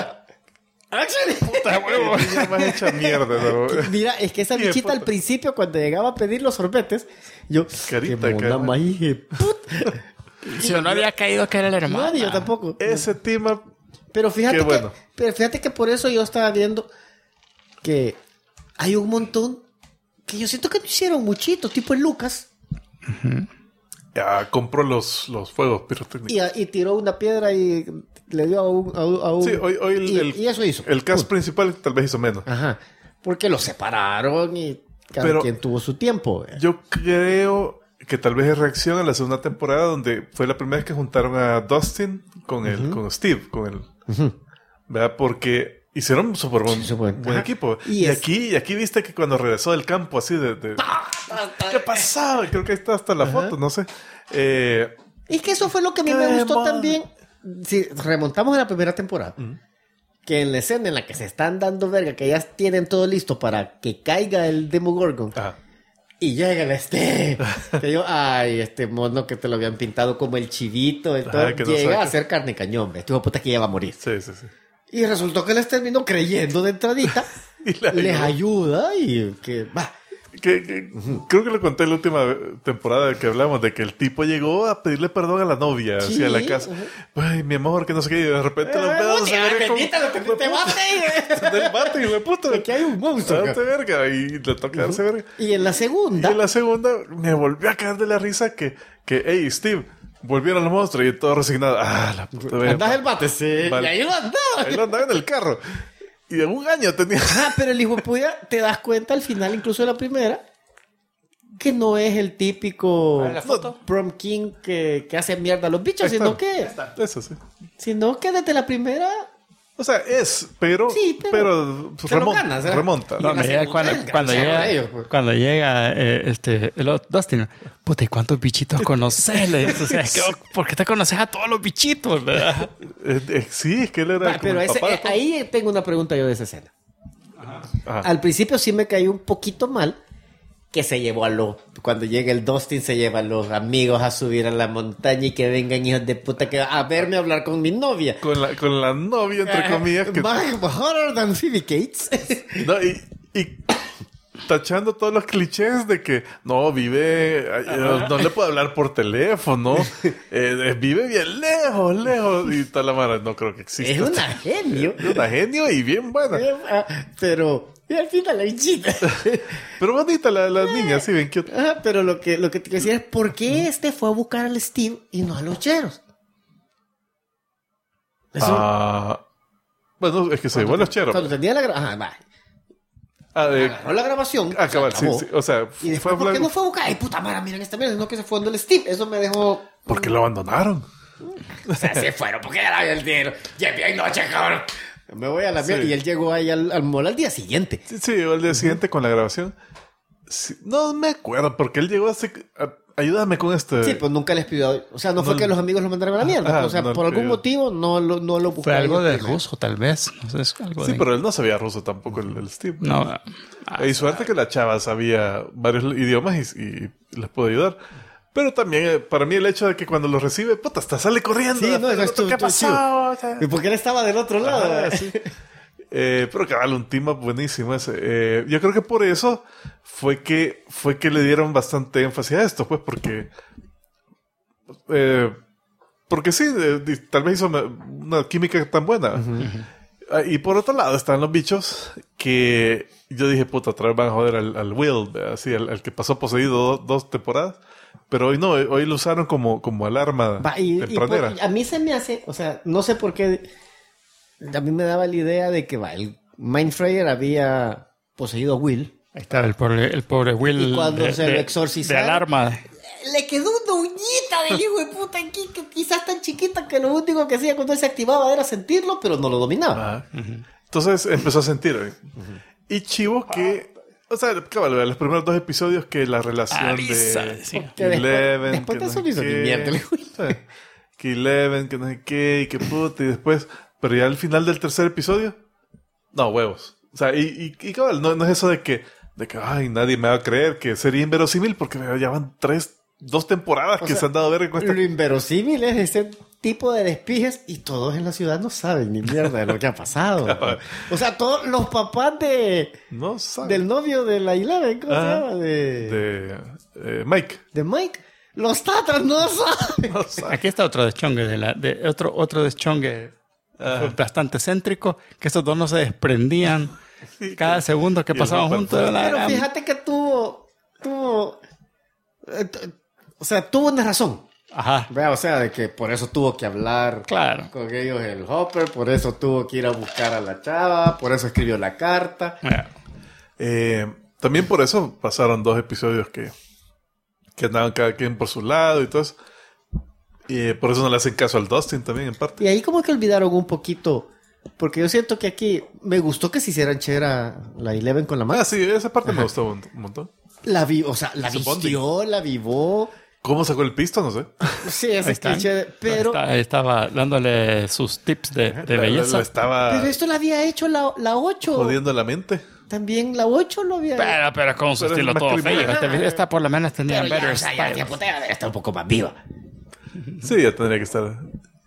puta huevo. Ya más hecha mierda. ¿No? Mira, es que esa Hijo de bichita al puta. principio, cuando llegaba a pedir los sorbetes, yo... Carita, qué mona cara. más hija de puta. Si yo no había caído que era el hermano. Nadie, yo tampoco. Ese tema... Pero fíjate, Qué bueno. pero fíjate que por eso yo estaba viendo que hay un montón que yo siento que no hicieron muchito, tipo el Lucas, Ya compró los fuegos pirotécnicos. y tiró una piedra y le dio a un Sí, hoy y eso hizo. el cast principal tal vez hizo menos. Ajá. Porque los separaron y cada Pero quien tuvo su tiempo. Yo creo que tal vez es reacción a la segunda temporada donde fue la primera vez que juntaron a Dustin con Steve, ¿verdad? Porque hicieron un súper buen equipo. Y aquí viste que cuando regresó del campo así ¿qué pasaba? Creo que ahí está hasta la foto, no sé. Es que eso fue lo que a mí me gustó también. Si remontamos a la primera temporada, que en la escena en la que se están dando verga, que ya tienen todo listo para que caiga el Demogorgon, y llega el que yo, este mono que te lo habían pintado como el chivito, entonces que no llega sabe a ser carne cañón, este hijo de puta que ya va a morir. Sí. Y resultó que les terminó creyendo de entradita, Y les ayuda y que va. Creo que lo conté en la última temporada que hablamos de que el tipo llegó a pedirle perdón a la novia hacia la casa. Ay, mi amor, que no sé qué. Y de repente los pedos se verga como... te mate. Del bate, hijo de puta. Aquí hay un monstruo. Date verga. Y le toca darse verga. Y en la segunda... Y en la segunda me volvió a caer de la risa que hey, Steve, volvieron los monstruos y todo resignado. Ah, la puta verga. ¿Andás el bate? Sí. Vale. Y ahí lo andaba. Ahí lo andaba en el carro. Y de un año tenía... Pero el hijo de puta, te das cuenta al final, incluso de la primera, que no es el típico prom king que hace mierda a los bichos, sino que Eso sí. desde la primera... O sea, pero se lo ganas, ¿eh? remonta. No, me llega cuando llega el Dustin, puta, ¿y cuántos bichitos conoces? Le dice, o sea, ¿por qué te conoces a todos los bichitos? ¿Verdad? Sí, es que él era Pero el papá. ahí tengo una pregunta yo de esa escena. Ajá. Al principio sí me cayó un poquito mal que se llevó cuando llega el Dustin se lleva a los amigos a subir a la montaña y que vengan hijos de puta que a verme hablar con mi novia. Con la novia, entre comillas. Que... Hotter than Phoebe Cates. No, y tachando todos los clichés de que no no le puedo hablar por teléfono, vive bien lejos y tal la mara, no creo que exista. Es una genio. Es una genio y bien buena. Pero y al final la bichita. Pero bonita la niña, sí, bien cute. Pero lo que te quiero decir es ¿por qué fue a buscar al Steve y no a los cheros? Bueno, es que se llevó a los cheros. Cuando tenía la grabación. Agarró la grabación. Cabal, sí. O sea, y después, ¿por qué no fue a buscar? Ay, puta madre, miren esta mierda. No que se fue donde el Steve. Eso me dejó... ¿Por qué lo abandonaron? O sea, se fueron porque ya había el dinero. Ya hay noche, cabrón. Me voy a la mierda. Y él llegó ahí al mall al día siguiente. Sí, llegó al día siguiente con la grabación. Sí, no me acuerdo, porque él llegó ayúdame con esto. Sí, pues nunca les pidió. O sea, no fue que los amigos lo mandaron a la mierda. O sea, por algún motivo no lo buscaron. Fue algo de ruso, tal vez. No sé, es algo sí, pero él no sabía ruso tampoco, el Steve. No. Y suerte que la chava sabía varios idiomas y les pudo ayudar. Pero también, para mí, el hecho de que cuando lo recibe, puta, hasta sale corriendo. Sí, no, eso ¿qué pasó? ¿Y por qué él estaba del otro lado? Sí. Pero cabal, un team up buenísimo ese. Yo creo que por eso fue que le dieron bastante énfasis a esto, pues, porque sí, tal vez hizo una química tan buena. Y por otro lado están los bichos que yo dije, puta, otra vez van a joder al Will, así, al que pasó poseído dos temporadas. Pero hoy no, hoy lo usaron como alarma tempranera. A mí se me hace, o sea, no sé por qué, a mí me daba la idea de que el Mindfrayer había poseído a Will. Ahí estaba el pobre Will. Y cuando se lo exorcizaron, de alarma. le quedó una uñita del hijo de puta aquí, que quizás tan chiquita que lo único que hacía cuando él se activaba era sentirlo, pero no lo dominaba. Entonces empezó a sentir. Y chivo que... O sea, cabal, los primeros 2 episodios que la relación de Eleven... Después de eso no hizo ni mierda. Que Eleven, que no sé qué, y que puta, y después... Pero ya al final del tercer episodio... No, huevos. O sea, y cabal, no es eso de que ay, nadie me va a creer que sería inverosímil porque ya van 2 temporadas que se han dado ver. Lo inverosímil es ese tipo de despijes y todos en la ciudad no saben ni mierda de lo que ha pasado. O sea, todos los papás del novio de la Eleven, ¿cómo se llama? De Mike. De Mike. Los tatas no saben. Aquí está otro deschongue otro deschongue bastante céntrico, que estos dos no se desprendían cada segundo que pasaban juntos. Pero fíjate que tuvo una razón. Ajá. O sea, de que por eso tuvo que hablar con ellos el Hopper, por eso tuvo que ir a buscar a la chava, por eso escribió la carta. También por eso pasaron 2 episodios que andaban cada quien por su lado y todo eso. Y por eso no le hacen caso al Dustin también, en parte. Y ahí como que olvidaron un poquito, porque yo siento que aquí me gustó que se hicieran chera la Eleven con la mano. Sí, esa parte me gustó un montón. La vistió, la vivó. ¿Cómo sacó el pisto? No sé. Sí, ese cliché, pero... Estaba dándole sus tips de belleza. Pero esto lo había hecho la 8. Jodiendo la mente. También la 8 lo había hecho. Pero con su estilo todo feo. Esta por lo menos tenía better style. Ya, está un poco más viva. Sí, ya tendría que estar...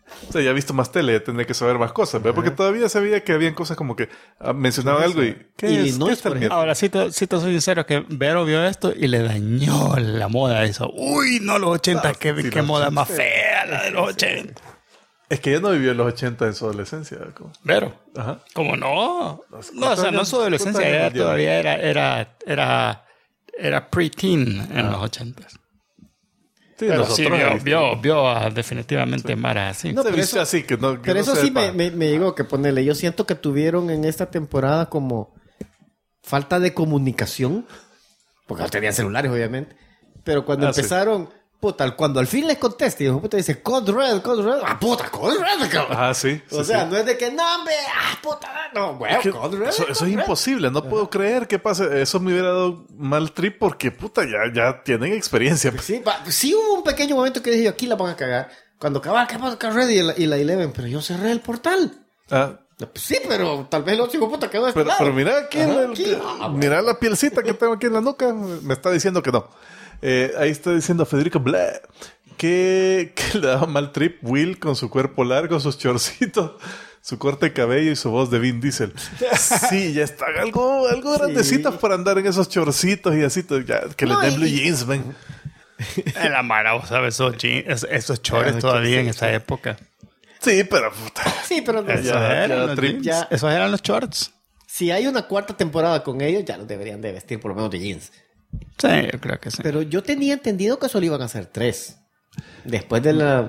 O sea, ya he visto más tele, ya tendré que saber más cosas, ¿verdad? Porque todavía sabía que habían cosas como que mencionaban algo y... ¿Qué Illinois, es? ¿Qué por es Ahora sí te soy sincero que Vero vio esto y le dañó la moda eso. Uy, no, los 80, qué los moda 80. más fea la de los 80. Es que ella no vivió en los 80 en su adolescencia. ¿Cómo? Vero, Ajá. ¿cómo no? ¿Cuántos No, o sea, no años- su adolescencia, cuántos ella años todavía era pre-teen en los 80. Sí, Pero nosotros sí, vio definitivamente Mara así. No, se pero viste eso- así, que no, que Pero no eso sí sepa. me llegó que ponerle. Yo siento que tuvieron en esta temporada como falta de comunicación. Porque no tenían celulares, obviamente. Pero cuando Sí. empezaron, puta, cuando al fin les contesta y el puta dice Code Red. Ah, puta, Code Red, cabrón. Ah, sí. O sí, sea, sí. no es de que, no, hombre, puta, no, güey, Es que Code Red. eso es imposible, no puedo creer que pase. Eso me hubiera dado mal trip porque, puta, ya tienen experiencia. Sí, sí hubo un pequeño momento que dije yo, aquí la van a cagar. Cuando acababa Code Red y la Eleven, pero yo cerré el portal. Ah, Sí, pero tal vez los hijos puta quedó de este lado. pero mira aquí, Ajá, el- aquí. mira la pielcita que tengo aquí en la nuca. Me está diciendo que no. Ahí está diciendo Federico Blah, que le daba mal trip Will con su cuerpo largo, sus chorcitos, su corte de cabello y su voz de Vin Diesel. Sí, ya están algo grandecitas para andar en esos chorcitos y así. Ya, que No, les den blue y- jeans, ven. En la Mara, vos sabes, esos chores todavía en esa época. Sí, pero puta. Sí, pero no, Esos Ya, eran los trip. jeans. Ya. Esos eran los shorts. si hay una cuarta temporada con ellos, ya los deberían de vestir por lo menos de jeans. Sí, yo creo que sí. Pero yo tenía entendido que solo iban a ser 3. Después de la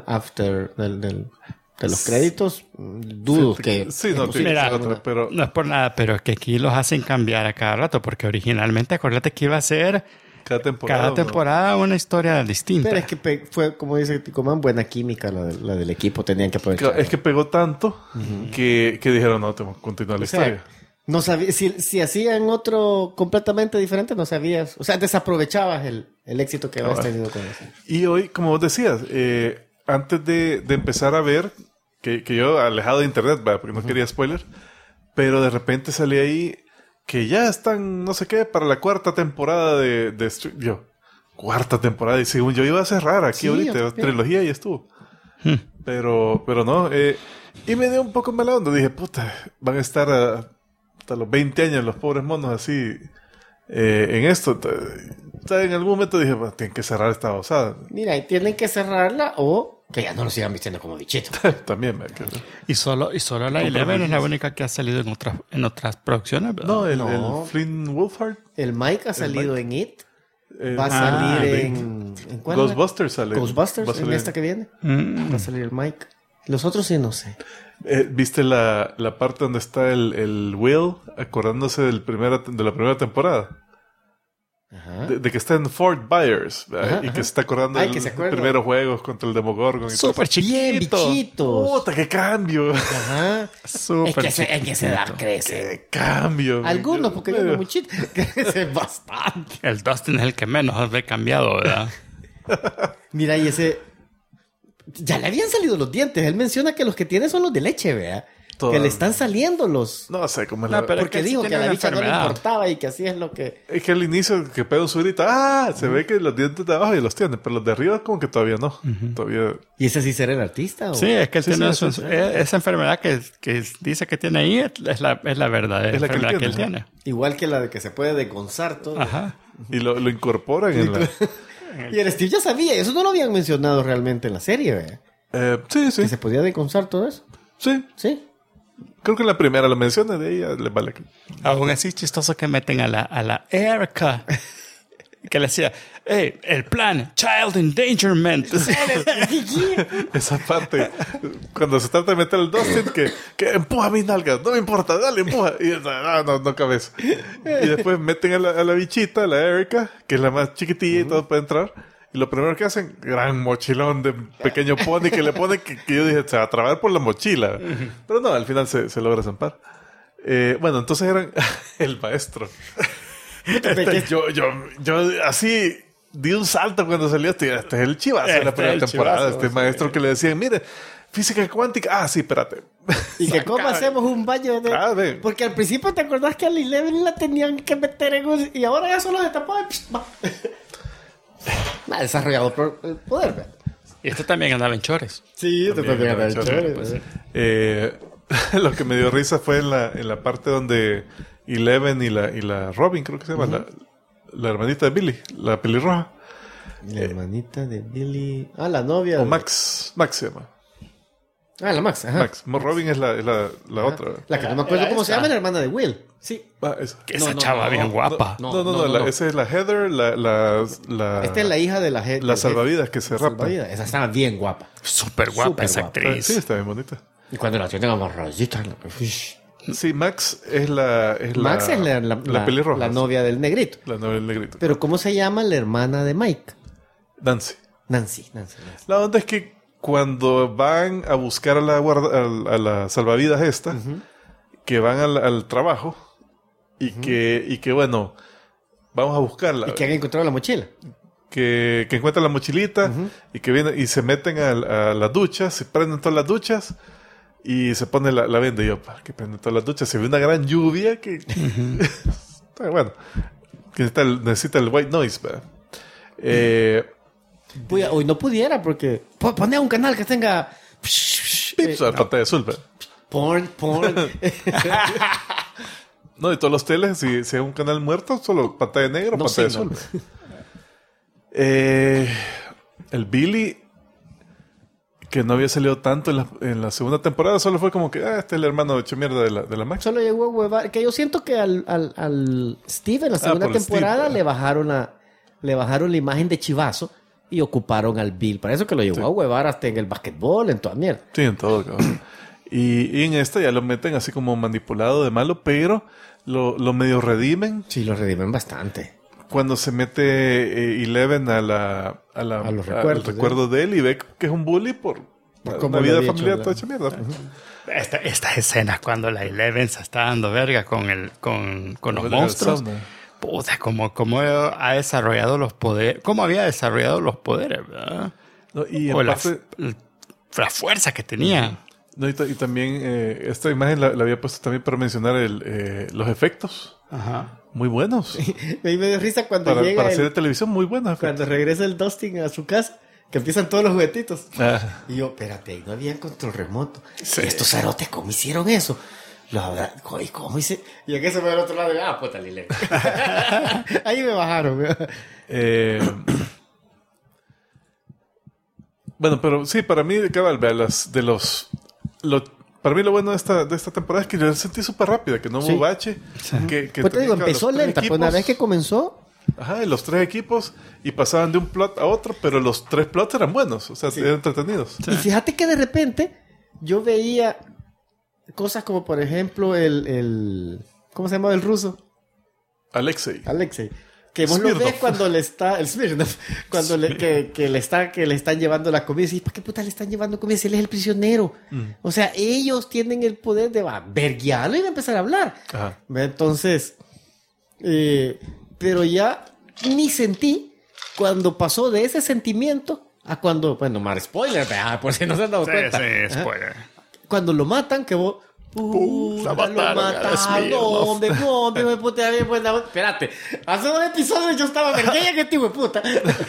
de los créditos, dudo que... Sí, no, es tiene Mira, que ser otra, pero No es por nada, pero es que aquí los hacen cambiar a cada rato, porque originalmente acuérdate que iba a ser cada temporada una historia distinta. Pero es que fue, como dice Ticoman, buena química la del equipo. Tenían que aprovechar. Es que pegó tanto que dijeron, no, tenemos que continuar la O sea, historia. no sabía, si hacían otro completamente diferente, no sabías. O sea, desaprovechabas el éxito que habías tenido con eso. Y hoy, como vos decías, antes de empezar a ver, que yo alejado de internet, ¿verdad? Porque no quería spoiler, pero de repente salí ahí que ya están, no sé qué, para la cuarta temporada de yo, cuarta temporada, y según yo iba a cerrar aquí Sí, yo ahorita, también. trilogía y estuvo. Pero no, y me dio un poco mala onda, dije, puta, van a estar hasta los 20 años los pobres monos así en esto. O sea, en algún momento dije, pues, tienen que cerrar esta osada. Mira, y tienen que cerrarla o que ya no lo sigan vistiendo como bichito. También, Y solo la Eleven es la única que ha salido en otras producciones, ¿verdad? no, No. el Flynn Wolfhard. El Mike ha salido en It. el- Va a salir de- ¿en cuál? Ghostbusters sale. Ghostbusters, Va a salir. en esta que viene. Va a salir el Mike. Los otros sí no sé. ¿Viste la parte donde está el Will acordándose de la primera temporada? Ajá. De que está en Fort Byers, ¿verdad? Ajá, y ajá. que se está acordando Ay, de que se los acuerda. primeros juegos contra el Demogorgon. Y todo Súper eso. Bien, chiquito. bichitos. ¡Puta, qué cambio! Ajá. Súper Es que ese edad chiquito. crece. ¡Qué cambio! Algunos, porque yo Pero- no muchito. Crece bastante. El Dustin es el que menos ha cambiado, ¿verdad? Mira, y ese... Ya le habían salido los dientes. Él menciona que los que tiene son los de leche, ¿verdad? Todavía. Que le están saliendo los... No sé cómo es No, la... pero- es Porque que él sí dijo que tiene a la una bicha no le enfermedad. importaba y que así es lo que... Es que al inicio que pega su grita, se ve que los dientes de abajo ya los tiene, pero los de arriba como que todavía no. Todavía... ¿Y ese sí será el artista? ¿O? Sí, es que él Sí, tiene sí, esa enfermedad que dice que tiene ahí, es la verdadera Es la que él enfermedad que él tiene, tiene. Igual que la de que se puede desgonzar todo. Ajá. Y lo incorporan en la... Y el Steve ya sabía. Eso no lo habían mencionado realmente en la serie, ¿verdad? Sí, sí. Que se podía desgonzar todo eso. Sí. Sí. Creo que en la primera lo menciona, de ahí ya le vale. Aún así chistoso que meten a la Erica. Que le decía, hey, el plan, child endangerment. Esa parte, cuando se trata de meter el Dustin, que empuja mis nalgas, no me importa, dale, empuja. Y no cabeza. Y después meten a la bichita, a la Erica, que es la más chiquitilla y todo para entrar. Y lo primero que hacen, gran mochilón de pequeño pony que le ponen, que yo dije, se va a trabar por la mochila. Pero no, al final se logra zampar. Bueno, entonces eran el maestro. Yo así di un salto cuando salió este es el chivazo de la Este primera es el temporada. chivazo, Este sí. maestro que le decían, mire, física cuántica. Ah, sí, espérate. Y que cómo hacemos un baño de... Ah, ven. Porque al principio te acordás que a la Eleven la tenían que meter en un... Y ahora ya solo se tapó. Ha desarrollado el poder, ¿verdad? Y este también andaba en chores. Sí, te También también era chévere. chévere. Lo que me dio risa fue en la parte donde Eleven y la Robin, creo que se llama, la hermanita de Billy, la pelirroja. La hermanita de Billy. Ah, la novia. O Max se llama. Ah, la Max. Ajá. Max. Robin es la otra. La que no me acuerdo Era cómo se esta. llama, la hermana de Will. Sí. Ah, esa. Que esa no, chava no, bien guapa. no. Esa es la Heather, la Esta es la hija de la gente. la salvavidas que se rapa. Esa estaba bien guapa. Súper guapa Súper esa guapa. actriz. Sí, está bien bonita. Y cuando la tienen amarradita. Sí, Max es la Max es la pelirroja. la novia del negrito. La novia del negrito. Pero ¿cómo se llama la hermana de Mike? Nancy. Nancy. La onda es que cuando van a buscar a la salvavidas esta, que van al trabajo y que bueno, vamos a buscarla. Y que han encontrado la mochila. Que encuentran la mochilita y que vienen y se meten a las duchas, se prenden todas las duchas y se pone la venda y opa, que prenden todas las duchas. Se ve una gran lluvia que está bueno, que necesita el white noise, ¿verdad? Hoy no pudiera porque pone un canal que tenga Pips, a pantalla azul, ¿verdad? porn. No, y todos los teles, si es un canal muerto, solo pantalla negra o No, pantalla sí, azul. no. El Billy, que no había salido tanto en la segunda temporada, solo fue como que, este es el hermano hecho mierda de la Max. Solo llegó a huevar. Que yo siento que al Steve en la segunda por el temporada Steve, le bajaron la imagen de chivazo y ocuparon al Bill. Para eso que lo llevó a huevar hasta en el basquetbol, en toda mierda. Sí, en todo, cabrón. Y en esta ya lo meten así como manipulado de malo, pero lo medio redimen Sí, lo redimen bastante. cuando se mete Eleven A los al recuerdos, recuerdo de él y ve que es un bully por cómo una le vida había familiar hecho toda hecha mierda. Estas escenas cuando la Eleven se está dando verga con los monstruos. Puta, como ha desarrollado los poderes. ¿Cómo había desarrollado los poderes, verdad? No, y O en la parte, la fuerza que tenía. no, y también esta imagen la había puesto también para mencionar los efectos. Ajá. Muy buenos. Me dio risa cuando Para llega hacer de televisión, muy buenos cuando efectos. regresa el Dustin a su casa, que empiezan todos los juguetitos. Ah, Y yo, espérate, ahí no había control remoto. Sí. Y estos cerotes, ¿cómo hicieron eso? ¿Y cómo hice? Y en que se fue al otro lado, y puta, Lile. Ahí me bajaron. bueno, pero sí, para mí, cabal, vea, para mí lo bueno de esta temporada es que yo la sentí súper rápida, que no hubo Sí. bache. Que Pues te digo, tenían empezó los tres lenta, pero una equipos. vez que comenzó, Ajá, y los tres equipos y pasaban de un plot a otro, pero los tres plots eran buenos, o sea, eran entretenidos. y fíjate que de repente yo veía cosas como, por ejemplo, el ¿cómo se llama el ruso? Alexei. Alexei. Que vos lo Smirnov. ves cuando le está... El Smirnov. Cuando que le están llevando la comida. Y ¿para qué puta le están llevando comida si él es el prisionero? O sea, ellos tienen el poder de verguiarlo y de empezar a hablar. Ajá. Entonces... pero ya ni sentí cuando pasó de ese sentimiento a cuando... Bueno, más spoiler, ¿verdad? Por si no se han dado cuenta. Ajá. spoiler. Cuando lo matan, que vos... Puta, lo mataron a mataron. Smirnov. ¿Dónde, hijo de puta? Bien, pues, espérate. Hace un episodio yo estaba vergueya que tipo de puta.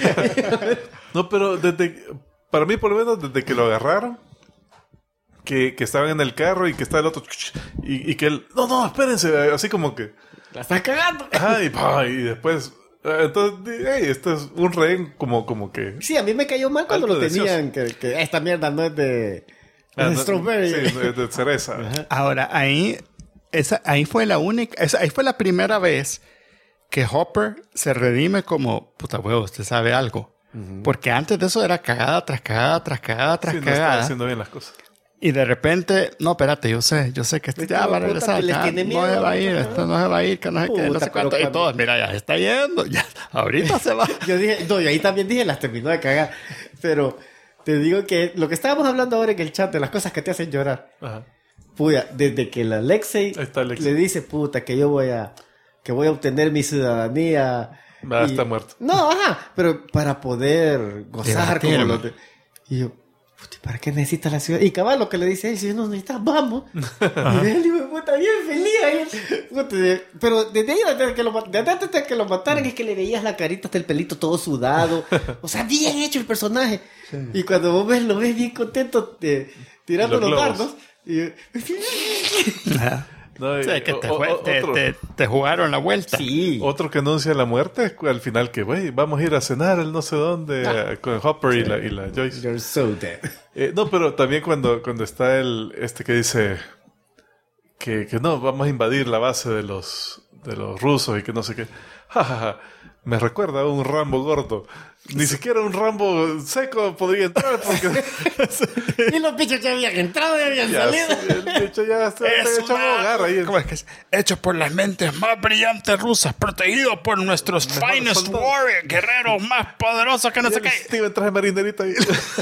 No, pero para mí, por lo menos, desde que lo agarraron, que estaban en el carro y que está el otro, y que él, no, espérense, así como que, La estás cagando. ajá, y después, entonces, hey, este es un rehén como que... Sí, a mí me cayó mal cuando Alto lo tenían. Que esta mierda no es de... Ah, de no, strawberry. Sí, de cereza. Ahora, ahí fue la única, ahí fue la primera vez que Hopper se redime como, puta huevo, usted sabe algo. Porque antes de eso era cagada tras cagada tras cagada tras Sí, no estaba cagada. haciendo bien las cosas. Y de repente, no, espérate, yo sé que Este ya va a puta regresar. que les Ya, tiene no miedo, se va a ir, ajá. esto no se va a ir, que no sé qué, no Puta, sé cuánto. pero Y todos, mira, ya se está yendo, ya, ahorita se va. Yo dije, no, yo ahí también dije, las terminó de cagar. Pero te digo que lo que estábamos hablando ahora en el chat de las cosas que te hacen llorar. Ajá. Puya, desde que el Alexei Ahí está Alexei. le dice, puta, que yo voy a obtener mi ciudadanía. Está muerto. No, ajá, pero para poder gozar como Divertirme. los de... Y yo, ¿Para qué necesitas la ciudad? Y cabal, lo que le dice él, si no necesitas, vamos. Y él, hijo de puta, bien feliz ahí. Puta, pero desde ahí, desde antes de que lo mataran, es que le veías la carita hasta el pelito todo sudado. O sea, bien hecho el personaje. Sí. Y cuando vos ves, lo ves bien contento tirando los dardos. Y... No, o sea, que te jugaron la vuelta. Sí. Otro que anuncia la muerte al final que, güey, vamos a ir a cenar al no sé dónde con Hopper y la Joyce. You're so dead. No, pero también cuando está que dice que no, vamos a invadir la base de los rusos y que no sé qué. Ja, ja, ja. Me recuerda a un Rambo gordo. Ni siquiera un Rambo seco podría entrar porque... Y los bichos ya habían entrado y habían salido. El bicho ya está hecho hogar ahí. ¿Cómo es que es? Hecho por las mentes más brillantes rusas, protegido por nuestros finest warriors, guerreros más poderosos que no sé qué. Steven traje marinerita ahí.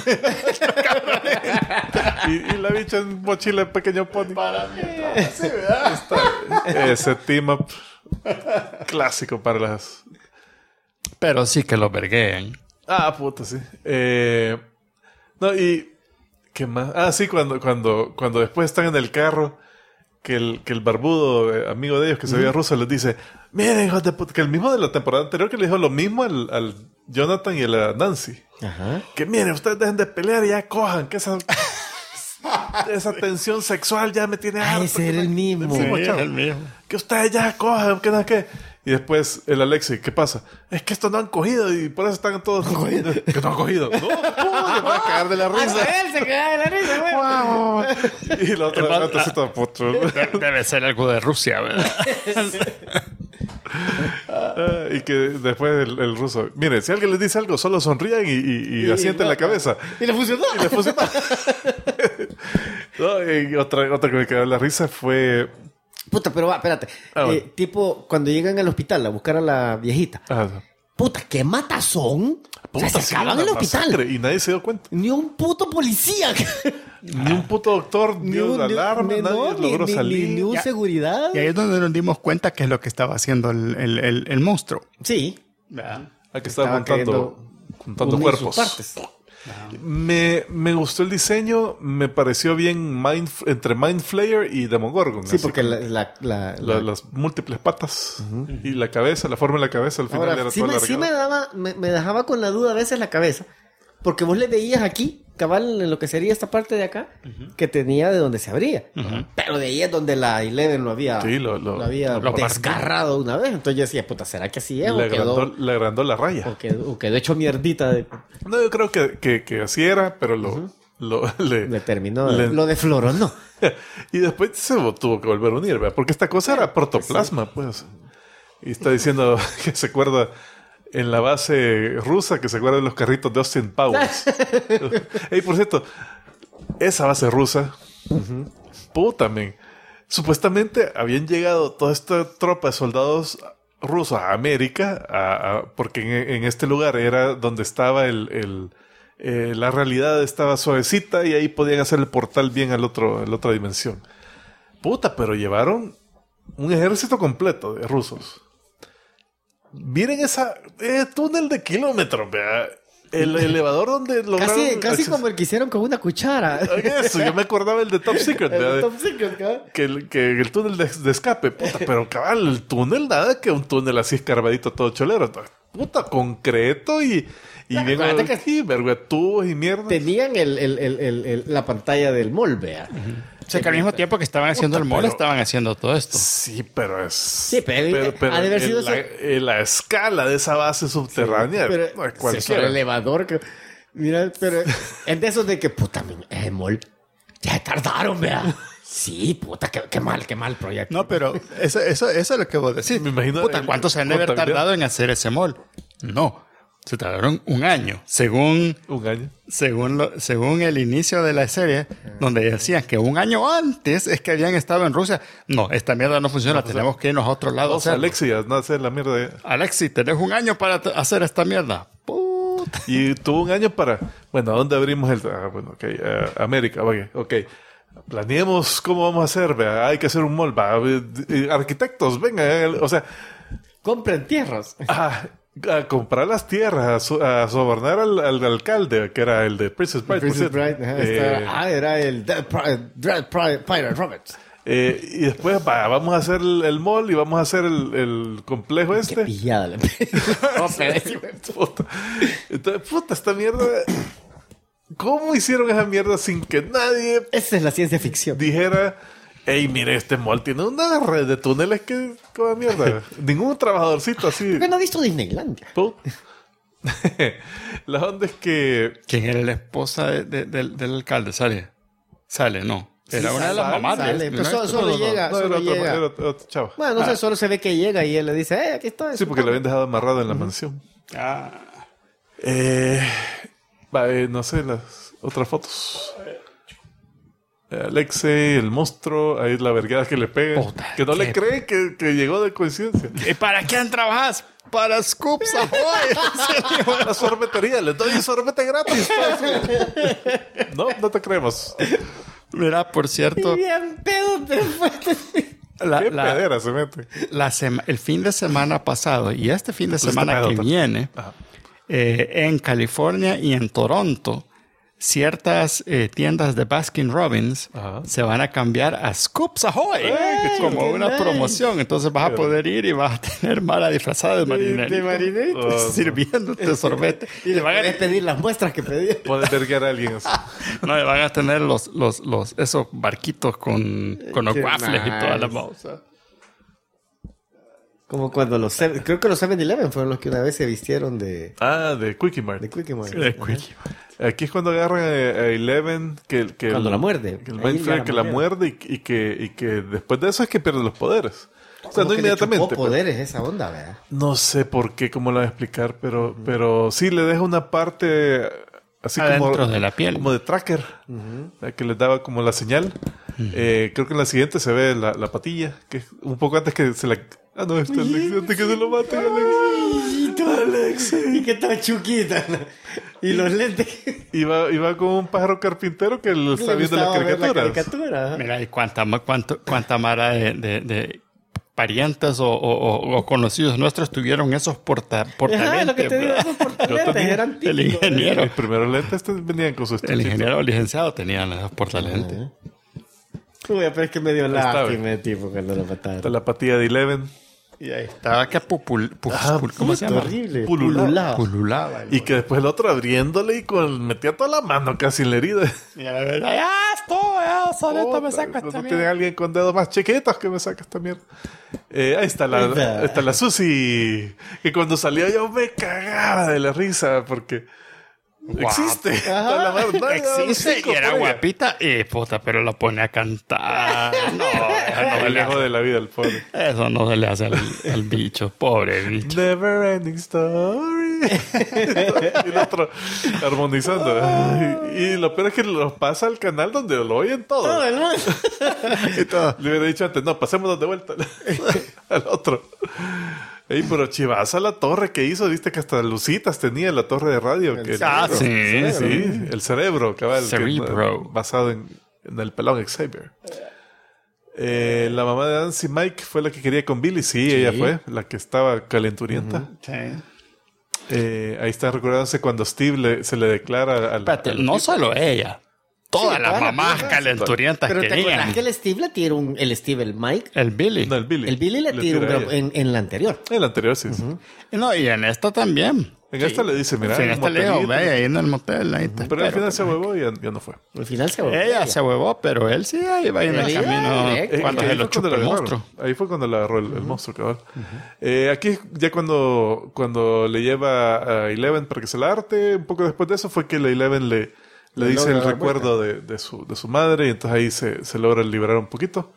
y la bicha en mochila en pequeño pony. Para mí. Sí, ¿verdad? Ese team up clásico para las... Pero sí que lo vergueen. Ah, puta, sí. No, y... ¿Qué más? Ah, sí, cuando después están en el carro, que el barbudo amigo de ellos, que se veía ruso, les dice, miren, hijos de puta, que el mismo de la temporada anterior que le dijo lo mismo al Jonathan y a la Nancy. Ajá. Que miren, ustedes dejen de pelear y ya cojan, que esa tensión sexual ya me tiene harto. Ese era el mismo. Sí, el mismo. Que ustedes ya cojan, que no sé qué. Y después el Alexi, ¿qué pasa? Es que estos no han cogido y por eso están todos cogidos. Que no han cogido. No, se va a cagar de la risa. Él se caga de la risa, güey. Y la otra todo potro. Debe ser algo de Rusia, ¿verdad? Y que después el ruso, miren, si alguien les dice algo, solo sonrían y asienten la cabeza. Y le funcionó. No, y otra que me quedó en la risa fue... Puta, pero espérate. Bueno. Tipo, cuando llegan al hospital a buscar a la viejita. Puta, ¿qué matazón? Puta, o sea, se acaban en el hospital. Y nadie se dio cuenta. Ni un puto policía. Ni un puto doctor dio la alarma. Nadie logró salir. Ni un seguridad. Y ahí es donde nos dimos cuenta que es lo que estaba haciendo el monstruo. Sí. Aquí estaba juntando cuerpos. Partes. Me gustó el diseño, me pareció bien entre Mind Flayer y Demogorgon. Sí, porque las múltiples patas y la cabeza, la forma de la cabeza al final. Ahora, era sí, toda me dejaba con la duda a veces la cabeza, porque vos le veías aquí, cabal, en lo que sería esta parte de acá, que tenía de donde se abría. Pero de ahí es donde la Eleven lo había, lo había desgarrado una vez. Entonces yo decía, puta, ¿será que así es? Le agrandó la raya. O quedó hecho mierdita. No, yo creo que así era, pero le terminó, lo defloró, ¿no? Y después se tuvo que volver a unir, ¿verdad? Porque esta cosa era protoplasma, pues. Y está diciendo que se acuerda... En la base rusa, que se acuerdan de los carritos de Austin Powers. Ey, por cierto, esa base rusa, puta, men. Supuestamente habían llegado toda esta tropa de soldados rusos a América, porque en este lugar era donde estaba la realidad estaba suavecita y ahí podían hacer el portal bien a la otra dimensión. Puta, pero llevaron un ejército completo de rusos. Miren esa túnel de kilómetros, vea. El elevador donde lograron... Casi como el que hicieron con una cuchara. Eso, yo me acordaba el de Top Secret, ¿verdad? Top Secret, cabal. Que el túnel de escape, puta, pero cabal, el túnel, nada que un túnel así escarbadito todo cholero. Puta, concreto y bien vergüetubos y mierda. Tenían la pantalla del mall, vea. O sea, que al mismo tiempo que estaban haciendo el mall, estaban haciendo todo esto. Sí, pero ha de haber sido la escala de esa base subterránea. Sí, pero el elevador. Mira, pero es de esos de que, puta, el mall, ya tardaron, vea. Sí, puta, qué mal proyecto. No, pero eso es lo que vos decís. Me imagino. Puta, ¿cuánto se han de haber tardado en hacer ese mall? No. Se tardaron un año, según el inicio de la serie, donde decían que un año antes es que habían estado en Rusia. No, esta mierda no funciona, tenemos que irnos a otro lado. Alexi, no hacer la mierda. Alexi, tenés un año para hacer esta mierda. Puta. Y tuvo un año para... Bueno, ¿a dónde abrimos América, ok. Planeemos cómo vamos a hacer, vea. Hay que hacer un mall, arquitectos, venga, o sea... Compren tierras. a comprar las tierras, a sobornar al alcalde, que era el de Princess Bride. Princess por cierto. Bride, era el Dread Pirate Roberts. Y después vamos a hacer el mall y vamos a hacer el complejo Qué este. pillada le Puta. Entonces, esta mierda. ¿Cómo hicieron esa mierda sin que nadie Esa es la ciencia ficción. dijera, hey, mire, este mall tiene una red de túneles que como mierda? Ningún trabajadorcito así. ¿Por qué no ha visto Disneylandia? La onda es que ¿Quién era la esposa del alcalde? Sale, no. Era una de las mamás. Sale, pero solo llega. no, Solo llega. era otro chavo. Bueno, no sé, solo se ve que llega y él le dice, aquí está. Sí, porque lo habían dejado amarrado en la mansión. Ah. No sé, las otras fotos. Alexei, el monstruo, ahí la vergada que le pega. Puta, que no le qué- cree que llegó de coincidencia. ¿Y para quién trabajas? Para Scoops Ahoy. La sorbetería, le doy un sorbete gratis. No te creemos. Mira, por cierto, Bien pedo te fuiste. Qué pedera se mete. el fin de semana pasado y este fin de semana pedo que también. viene, Ajá. en California y en Toronto, ciertas tiendas de Baskin Robbins Ajá. se van a cambiar a Scoops Ahoy como qué una nice. promoción. Entonces vas a poder ir y vas a tener mala disfrazada de marinero. De marinero. Sirviéndote sorbete. Y le van a pedir las muestras que pedí. Puede verguear a alguien así. No, y van a tener esos barquitos con los Qué waffles y toda la nice. cosa. Como cuando creo que los 7-Eleven fueron los que una vez se vistieron de De Quickie Mart. Quickie Mart. Aquí es cuando agarran a Eleven que Cuando la muerde. Que el Ahí Mind Flayer ya que la la muerde y que después de eso es que pierde los poderes. O sea, Como no que le inmediatamente. chupó poderes esa onda, ¿verdad? No sé por qué, cómo lo voy a explicar, pero sí le deja una parte así Adentro como de la piel. como de tracker, que les daba como la señal. Creo que en la siguiente se ve la patilla, que es un poco antes que se la... Ah, no, este Alex, antes que se lo mate, Alex. Y que estaba chuquita, ¿no? Y los lentes. Iba con un pájaro carpintero que lo está Le viendo en las gustaba ver la caricaturas. caricatura. ajá. Mira, y cuánta mara de parientes o conocidos nuestros tuvieron esos Ajá, portalentes. lo que te digo, ¿verdad? esos portalentes eran El típicos. ingeniero. Los primeros lentes venían con sus El estuchitos. ingeniero licenciado tenían esos portalentes. Uy, pero es que me dio está, lástima el tipo cuando lo mataron. Está la patilla de Eleven. Y ahí estaba que ¿cómo se llama? Horrible. Pululaba. Pululaba. Y que después el otro abriéndole y metía toda la mano casi en la herida. Y a la verdad, ya estoy, solito me saco No esta tiene mierda. alguien con dedos más chiquitos que me saca esta mierda. Ahí está la Susi. Que cuando salió yo me cagaba de la risa porque existe. Está la madre, nadie da un Existe cinco y era por ella. guapita y puta, pero la pone a cantar. No, eso no Me le lejos hace, de la vida el pobre. eso no se le hace al bicho, pobre bicho. Never ending story. Y el otro armonizando. Y lo peor es que los pasa al canal donde lo oyen todo. Todo el mundo. Y todo. Le hubiera dicho antes, no, pasémonos de vuelta al otro. Ey, pero chivaza la torre que hizo, viste que hasta lucitas tenía la torre de radio. Que cerebro. sí, el cerebro, cabal. que, Cerebro. basado en el pelón Xavier. La mamá de Nancy Mike fue la que quería con Billy. Sí, ella fue la que estaba calenturienta. Ahí está recordándose cuando Steve se le declara al... Espérate, no solo ella. Todas Sí, las todas las mamás viejas. calenturientas Pero te acuerdas querían. que el Steve le tiró el Mike. El Billy. No, el Billy. El Billy le tiró tira a un ella. en la anterior. En la anterior, sí. Sí. No, y en esta también. En esta le dice, mira, Sí, en un esta le dijo, motelito. ve ahí en el motel. Ahí te Pero al espero. final se huevó y ya no fue. Al final se Ella se huevó, pero él sí iba ahí en el Él iba camino directo. cuando Ahí se fue lo chupó cuando el la agarró. monstruo. Ahí fue cuando le agarró el monstruo, cabal. Aquí ya cuando le lleva a Eleven para que se la arte, un poco después de eso fue que la Eleven le dice logra el dar recuerdo de su madre y entonces ahí se logra liberar un poquito.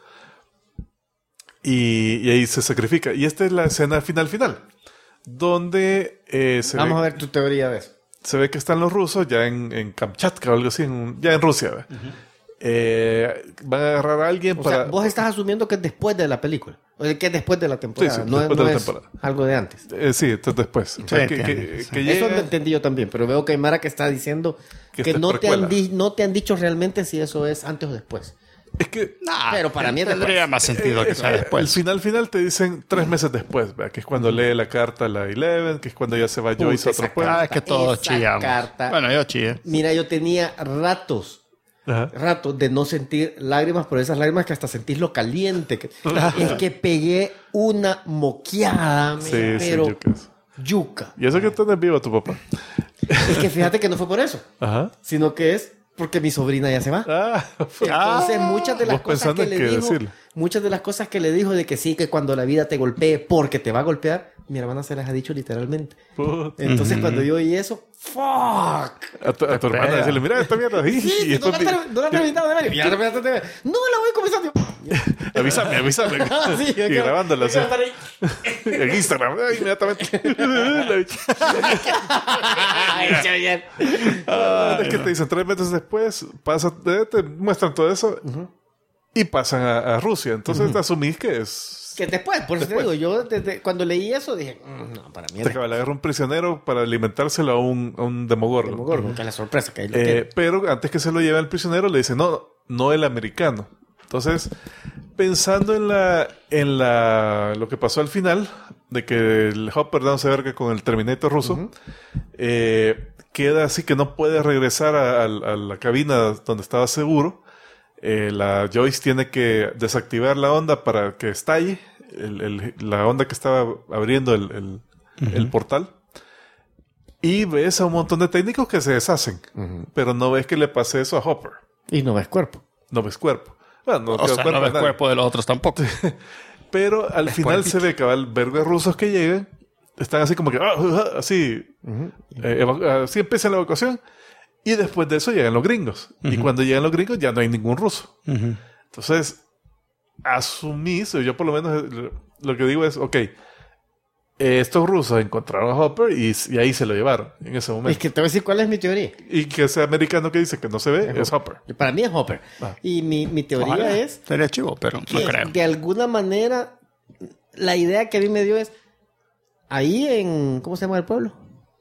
Y ahí se sacrifica. Y esta es la escena final. Donde Vamos a ver tu teoría de eso. se ve que están los rusos ya en Kamchatka o algo así, ya en Rusia. ¿ve? Van a agarrar a alguien O para... sea, vos estás asumiendo que es después de la película. O sea, que es después de la temporada. Sí, sí, no después no de la es temporada. algo de antes. sí, entonces después. O sea, que Eso llega- lo entendí yo también, pero veo que hay Mara que está diciendo Que que esta es no te, precuela. no te han dicho realmente si eso es antes o después. Es que Nah, Pero para mí es tendría más sentido que sea el después. final te dicen 3 meses después, ¿verdad? Que es cuando lee la carta a la Eleven, que es cuando ya se va Joyce a otro esa pueblo. Ah, es que todos Esa chillamos. carta. Bueno, yo chillé. Mira, yo tenía ratos Ajá. de no sentir lágrimas, por esas lágrimas que hasta sentís lo caliente. Es que pegué una moqueada, Sí, pero sí, yucas. yuca. Y eso que tenés vivo tu papá. Es que fíjate que no fue por eso, Ajá. sino que es porque mi sobrina ya se va. Ah, Entonces, muchas de las vos cosas pensando que en le qué dijo, decirle. muchas de las cosas que le dijo de que sí, que cuando la vida te golpee, porque te va a golpear, mi hermana se las ha dicho literalmente. puta. Entonces, cuando yo oí eso, ¡fuck! A tu hermana decirle, mira esta mierda. Y Sí, no después la he terminado de ver. Ya la terminaste de ver. No, la voy a comenzar. avísame. Sí, y grabándola así. yo quiero estar ahí. En Instagram, inmediatamente. La bicha. Ay, Chayanne. Es que te dicen 3 meses después, te muestran todo eso y pasan a Rusia. Entonces te asumís que es. Que después, por eso te digo, yo cuando leí eso dije, no, para mí Te es acaba de agarrar un prisionero para alimentárselo a un Demogorgon. Demogorgon, que es la sorpresa que ahí lo tiene. Pero antes que se lo lleve al prisionero, le dice, no el americano. Entonces, pensando en lo que pasó al final, de que el Hopper dándose verga con el Terminator ruso, queda así que no puede regresar a la cabina donde estaba seguro. La Joyce tiene que desactivar la onda para que estalle la onda que estaba abriendo el portal. Y ves a un montón de técnicos que se deshacen. Pero no ves que le pase eso a Hopper. Y no ves cuerpo. No ves cuerpo. Bueno, no O queda sea, cuerpo no ves de nadie. cuerpo de los otros tampoco. Pero al final se ve que va el vergo de rusos que llegan. Están así como que... así. Así empieza la evacuación. Y después de eso llegan los gringos. Y cuando llegan los gringos ya no hay ningún ruso. Entonces, asumís, o yo por lo menos lo que digo es, ok, estos rusos encontraron a Hopper y ahí se lo llevaron en ese momento. Es que te voy a decir cuál es mi teoría. Y que ese americano que dice que no se ve es Hopper. Para mí es Hopper. Ah. Y mi teoría Ojalá. es Sería chivo, pero no que creo. de alguna manera la idea que a mí me dio es ahí en... ¿Cómo se llama el pueblo?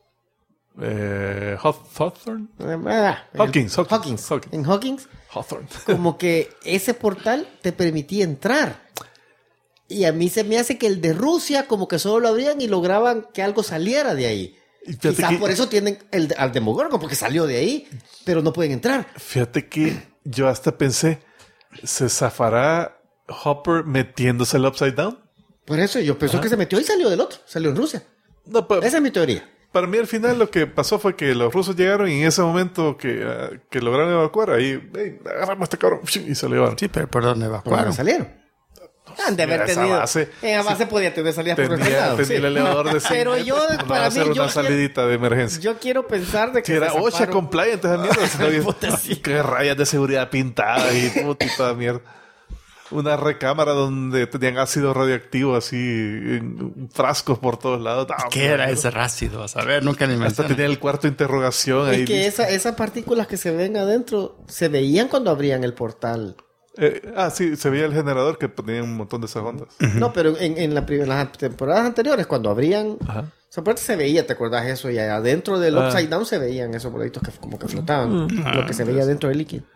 Hawthorne. Hawkins. Hawkins. En Hawkins, Hawthorne. como que ese portal te permitía entrar. Y a mí se me hace que el de Rusia como que solo lo abrían y lograban que algo saliera de ahí. Y fíjate Quizás que- por eso tienen al Demogorgon, porque salió de ahí, pero no pueden entrar. Fíjate que yo hasta pensé, ¿se zafará Hopper metiéndose el Upside Down? Por eso yo pensé que se metió y salió del otro, salió en Rusia. No, Esa es mi teoría. para mí al final lo que pasó fue que los rusos llegaron y en ese momento que lograron evacuar, ahí, hey, agarramos a este cabrón y se lo llevaron. Sí, pero ¿por dónde ¿Por evacuaron? dónde salieron? Han de haber Mira, esa tenido. base- En la base podía tener salidas por los Tenía lados. el elevador de 100 Pero yo, metros, no va para a mí, hacer yo una salidita de emergencia. Yo quiero pensar de que Si era se OSHA zafaron- compliant esa mierda, si no había- Puta, sí. que rayas de seguridad pintadas y puta y toda mierda. Una recámara donde tenían ácido radioactivo así en frascos por todos lados. No, ¿Qué era ese rácido? A saber, nunca ni me Hasta tenía el cuarto de interrogación ahí. Es que esas partículas que se ven adentro se veían cuando abrían el portal. Sí, se veía el generador que ponía un montón de esas ondas. No, pero en las temporadas anteriores, cuando abrían, Ajá. esa parte se veía, ¿te acordás eso? Y adentro del Upside Down se veían esos bolitos que como que flotaban. Lo que se veía dentro del líquido.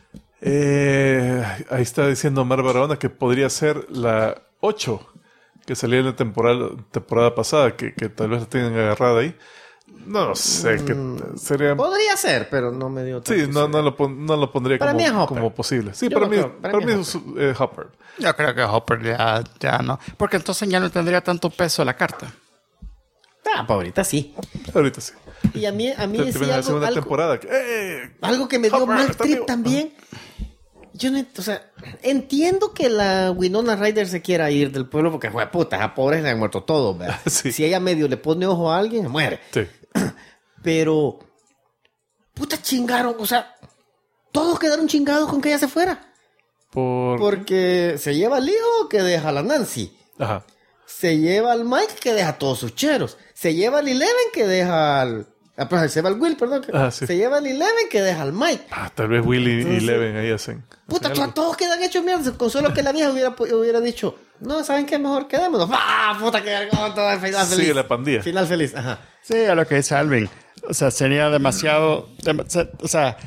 Ahí está diciendo Mar Barahona que podría ser la 8 que salía en la temporada pasada, que tal vez la tengan agarrada ahí. No sé, que sería... Podría ser, pero no me dio Sí, tanto no lo pondría Para mí es como, Hopper. como posible. Sí, Yo para lo mí, creo, para para mí mí es es Hopper. Yo creo que Hopper ya no. Porque entonces ya no tendría tanto peso la carta. Ah, pues ahorita sí. Ahorita sí. Y a mí Te sí ven en la segunda algo, temporada. algo que me dio Hopper, mal está trip vivo. también. Yo no, o sea, entiendo que la Winona Ryder se quiera ir del pueblo porque, joder, puta, a pobres le han muerto todos, ¿verdad? Sí. Si ella medio le pone ojo a alguien, se muere. Sí. Pero, puta, chingaron, o sea, todos quedaron chingados con que ella se fuera. Porque se lleva al hijo que deja a la Nancy. Ajá. Se lleva al Mike que deja a todos sus cheros. Se lleva al Eleven que deja al... se lleva al Will, perdón. Sí. Se lleva al Eleven que deja al Mike. Tal vez Willy y Entonces, Leven ahí hacen. Puta, hacen algo. todos quedan hechos mierda. Con solo que la vieja hubiera dicho, no, ¿saben qué? Mejor quedémonos. ¡Ah, puta, qué vergüenza! Todo el final feliz. Sigue la pandilla. Final feliz, ajá. Sí, a lo que dice Alvin. O sea, sería demasiado... o sea,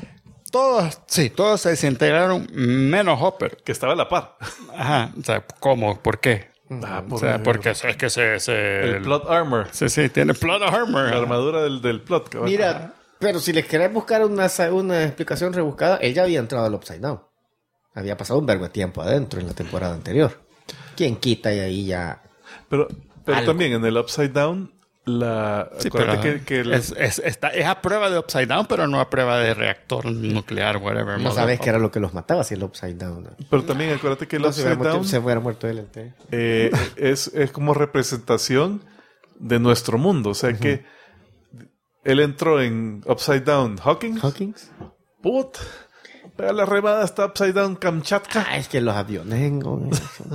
Todos se desintegraron menos Hopper. Que estaba a la par. Ajá. O sea, ¿cómo? ¿Por qué? O sea, porque es que El plot armor. Sí, tiene plot armor. La armadura del plot. Cabal. Mira, pero si les querés buscar una explicación rebuscada, él ya había entrado al Upside Down. Había pasado un vergo de tiempo adentro en la temporada anterior. ¿Quién quita y ahí ya... Pero Algo. también en el Upside Down, Sí, acuérdate pero es a prueba de Upside Down, pero no a prueba de reactor nuclear, whatever. No sabes qué era lo que los mataba si el Upside Down. ¿no? pero también acuérdate que el No, se Upside Down hubiera muerto él. es como representación de nuestro mundo. O sea que él entró en Upside Down ¿Hawkins? Put. Pega la remada hasta Upside Down Kamchatka. Ah, es que los aviones bueno,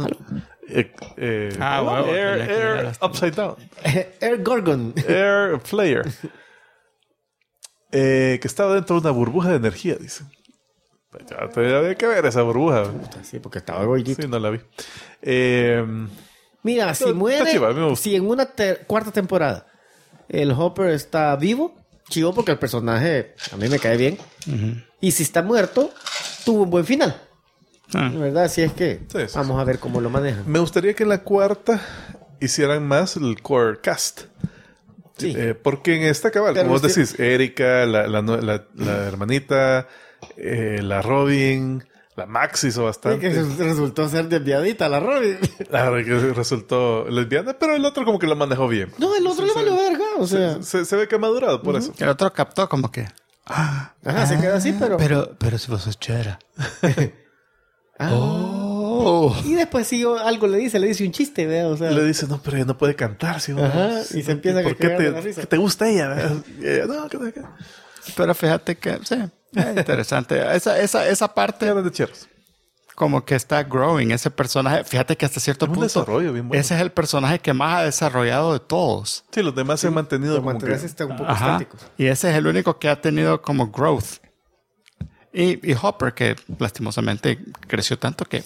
Air Upside Down. Air Gorgon. Air Flare. Que estaba dentro de una burbuja de energía, dice. Ya había que ver esa burbuja. Sí, porque estaba gordito. Sí, no la vi. Mira, si Está muere, chiva, a mí me gusta. si en una cuarta temporada el Hopper está vivo, chivo porque el personaje a mí me cae bien. Y si está muerto, tuvo un buen final. ¿Verdad? Así es que Sí. vamos a ver cómo lo manejan. Me gustaría que en la cuarta hicieran más el core cast. Sí. Porque en esta cabal, Pero como vos usted- decís, Erika, la hermanita, la Robin, la Max hizo Sí, bastante. que resultó ser desviadita la Robin. Claro, que resultó lesbiana, pero el otro como que lo manejó bien. No, el otro le valió verga. O sea, Se ve que ha madurado por eso. El otro captó como que... ajá, se queda así, pero. Pero si vos sos chera. Y después sí algo le dice un chiste, ¿verdad? O sea, Le dice, no, pero ella no puede cantar. ¿Sí? Ajá, y se empieza a ¿Por qué cagar de la risa. que te gusta ella? ¿verdad? Y ella, no, que Pero fíjate que... Sí, es interesante. Esa parte hablan de cheros. como que está growing. Ese personaje... Fíjate que hasta cierto Es un punto... desarrollo bien bueno. Ese es el personaje que más ha desarrollado de todos. Sí, los demás se han mantenido los como que... mantenerse están un poco Ajá. estáticos. Y ese es el único que ha tenido como growth. Y Hopper, que lastimosamente creció tanto que...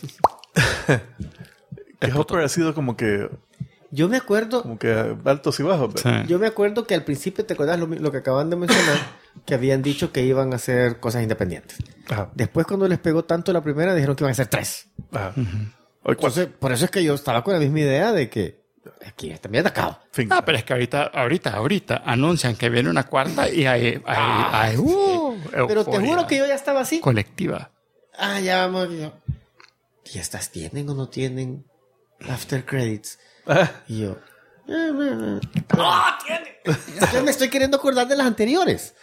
Que Hopper ha sido como que Yo me acuerdo altos y bajos. ¿verdad? Sí. Yo me acuerdo que al principio, ¿te acuerdas lo que acaban de mencionar? Que habían dicho que iban a hacer cosas independientes. Ajá. Después, cuando les pegó tanto la primera, dijeron que iban a hacer 3. Ajá. Hoy cuatro. Entonces, por eso es que yo estaba con la misma idea de que aquí está bien acabo. Fin. Ah, pero es que ahorita anuncian que viene una cuarta y hay Pero te euforia juro que yo ya estaba así. colectiva. Ah, ya vamos. ¿Y estas tienen o no tienen after credits? Y yo... ¡No, tiene! Yo me estoy queriendo acordar de las anteriores.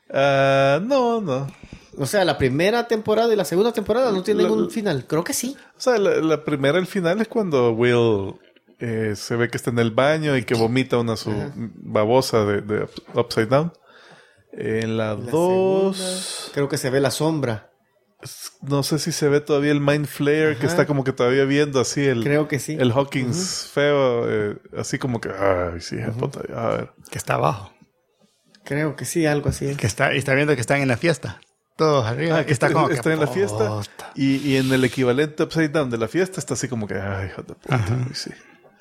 No. O sea, la primera temporada y la segunda temporada no tienen La- un final. Creo que sí. O sea, la primera, el final es cuando Will se ve que está en el baño y que vomita una su babosa de Upside Down. En la La 2, segunda, creo que se ve la sombra. no sé si se ve todavía el Mind Flayer, que Ajá. está como que todavía viendo así Creo que sí. el Hawkins feo, así como que, ay, sí, puta, a ver. Que está abajo. Creo que sí, algo así. Que está viendo que están en la fiesta. Todos arriba. Que está como que, en la fiesta puta. y en el equivalente Upside Down de la fiesta está así como que, ay, hijo de puta, y sí.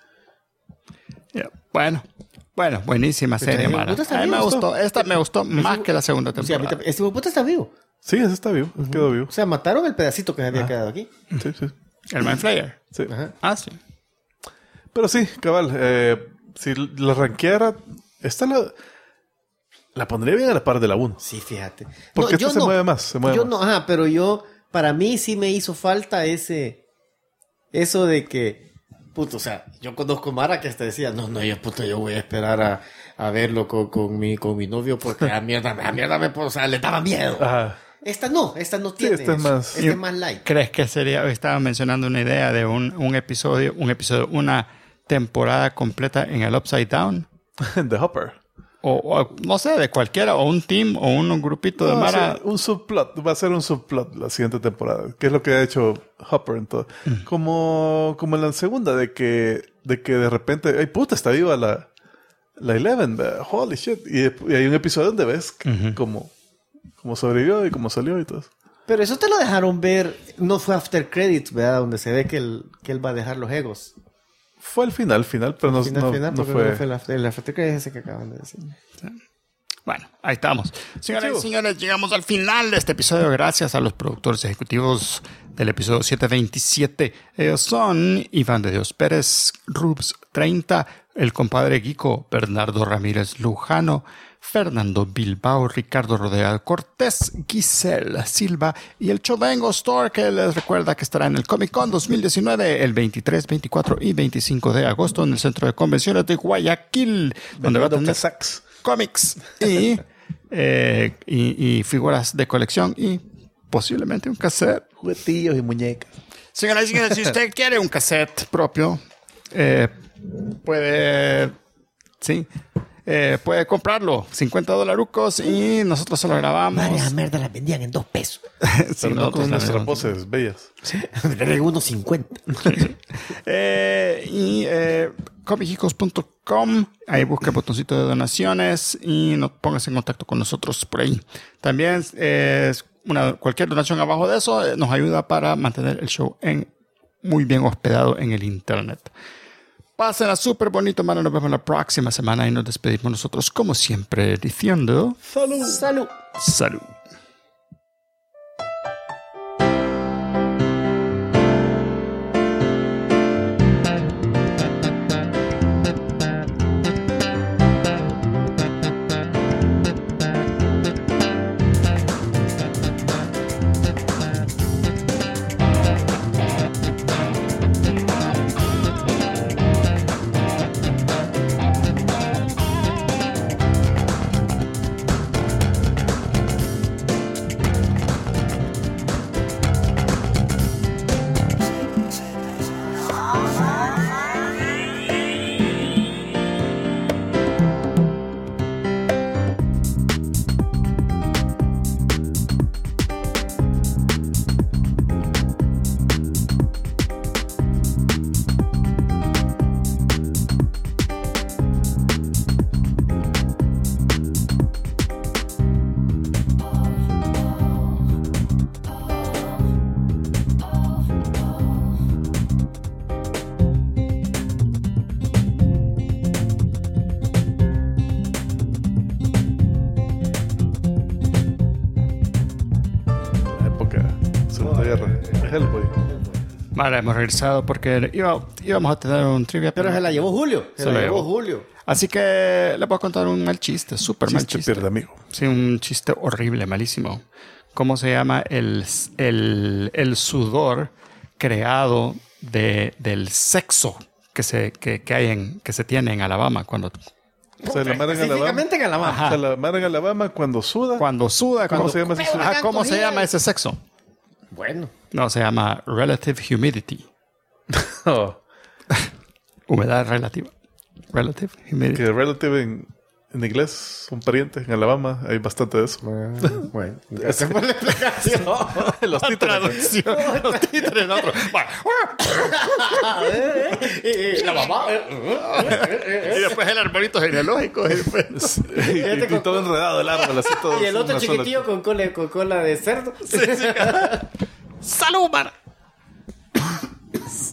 Yeah. Bueno, buenísima Pero serie, el Mara. puto está A mí bien, me gustó. gustó. Esta me gustó más que la segunda O sea, a mí temporada. también- este puta está vivo. Sí, ese está vivo, quedó vivo. O sea, mataron el pedacito que se había quedado aquí. Sí, sí. El Mind Flayer. Sí. Ajá. Ah, sí. Pero sí, cabal, si la rankeara, esta la pondría bien a la par de la 1. Sí, fíjate. Porque esta yo se mueve más, se mueve yo más. no, ajá, pero yo, para mí sí me hizo falta eso de que, puto, o sea, yo conozco Mara que hasta decía, no, yo voy a esperar a verlo con mi novio porque a mierda o sea, le daba miedo. Ajá. Esta no tiene esta es eso. más- Esta es más light. ¿Crees que sería, estaba mencionando una idea de un episodio, una temporada completa en el Upside Down? The Hopper. O no sé, de cualquiera, o un team, o un grupito de No, Mara. un subplot, va a ser un subplot la siguiente temporada, que es lo que ha hecho Hopper en todo. Como en la segunda, de que de repente, ay puta, está viva la Eleven, holy shit. Y hay un episodio donde ves cómo sobrevivió y cómo salió y todo eso. Pero eso te lo dejaron ver, no fue after credits, ¿verdad? Donde se ve que él va a dejar los egos. Fue al final, pero no, Final, no porque fue. no fue el after credits ese que acaban de decir. Bueno, ahí estamos. Señoras y señores, llegamos al final de este episodio gracias a los productores ejecutivos del episodio 727. Ellos son Iván de Dios Pérez, Rubs 30, el compadre Guico, Bernardo Ramírez Lujano, Fernando Bilbao, Ricardo Rodea Cortés, Giselle Silva y el Chovengo Store, que les recuerda que estará en el Comic Con 2019 el 23, 24 y 25 de agosto en el Centro de Convenciones de Guayaquil, donde va a tener cómics y figuras de colección y posiblemente un cassette. Juguetillos y muñecas. Señoras y señores, si usted quiere un cassette propio, puede comprarlo, $50 y nosotros se lo grabamos. Varias merdas las vendían en $2. Sí, Pero con nuestras poses bellas. Vendían unos 50. Comicicos.com, ahí busca el botoncito de donaciones y póngase en contacto con nosotros por ahí. También cualquier donación abajo de eso nos ayuda para mantener el show muy bien hospedado en el internet. Pásenla súper bonito, mano. Nos vemos la próxima semana y nos despedimos nosotros, como siempre, diciendo... ¡Salud! ¡Salud! ¡Salud! Vale, hemos regresado porque íbamos a tener un trivia. Pero se la llevó Julio. Se la llevó Julio. Así que le voy a contar un mal chiste, súper mal chiste. Pierde amigo. Sí, un chiste horrible, malísimo. ¿Cómo se llama el sudor creado del sexo que se tiene en Alabama cuando... Se la mar en Alabama. Específicamente en Alabama. Se la mar en Alabama cuando suda. Cuando suda. ¿Cómo se llama ese sudor? ¿Cómo se llama ese sexo? Bueno. No, se llama relative humidity. Oh. Humedad relativa. Relative humidity. Que relative en inglés son parientes. En Alabama hay bastante de eso. Bueno. Esa fue la explicación. Los títulos. Los títulos de otro. Y la mamá. Y después el arbolito genealógico. Y todo enredado el árbol. Así todo. Y el otro chiquitillo con cola de cerdo. ¡Salud, man!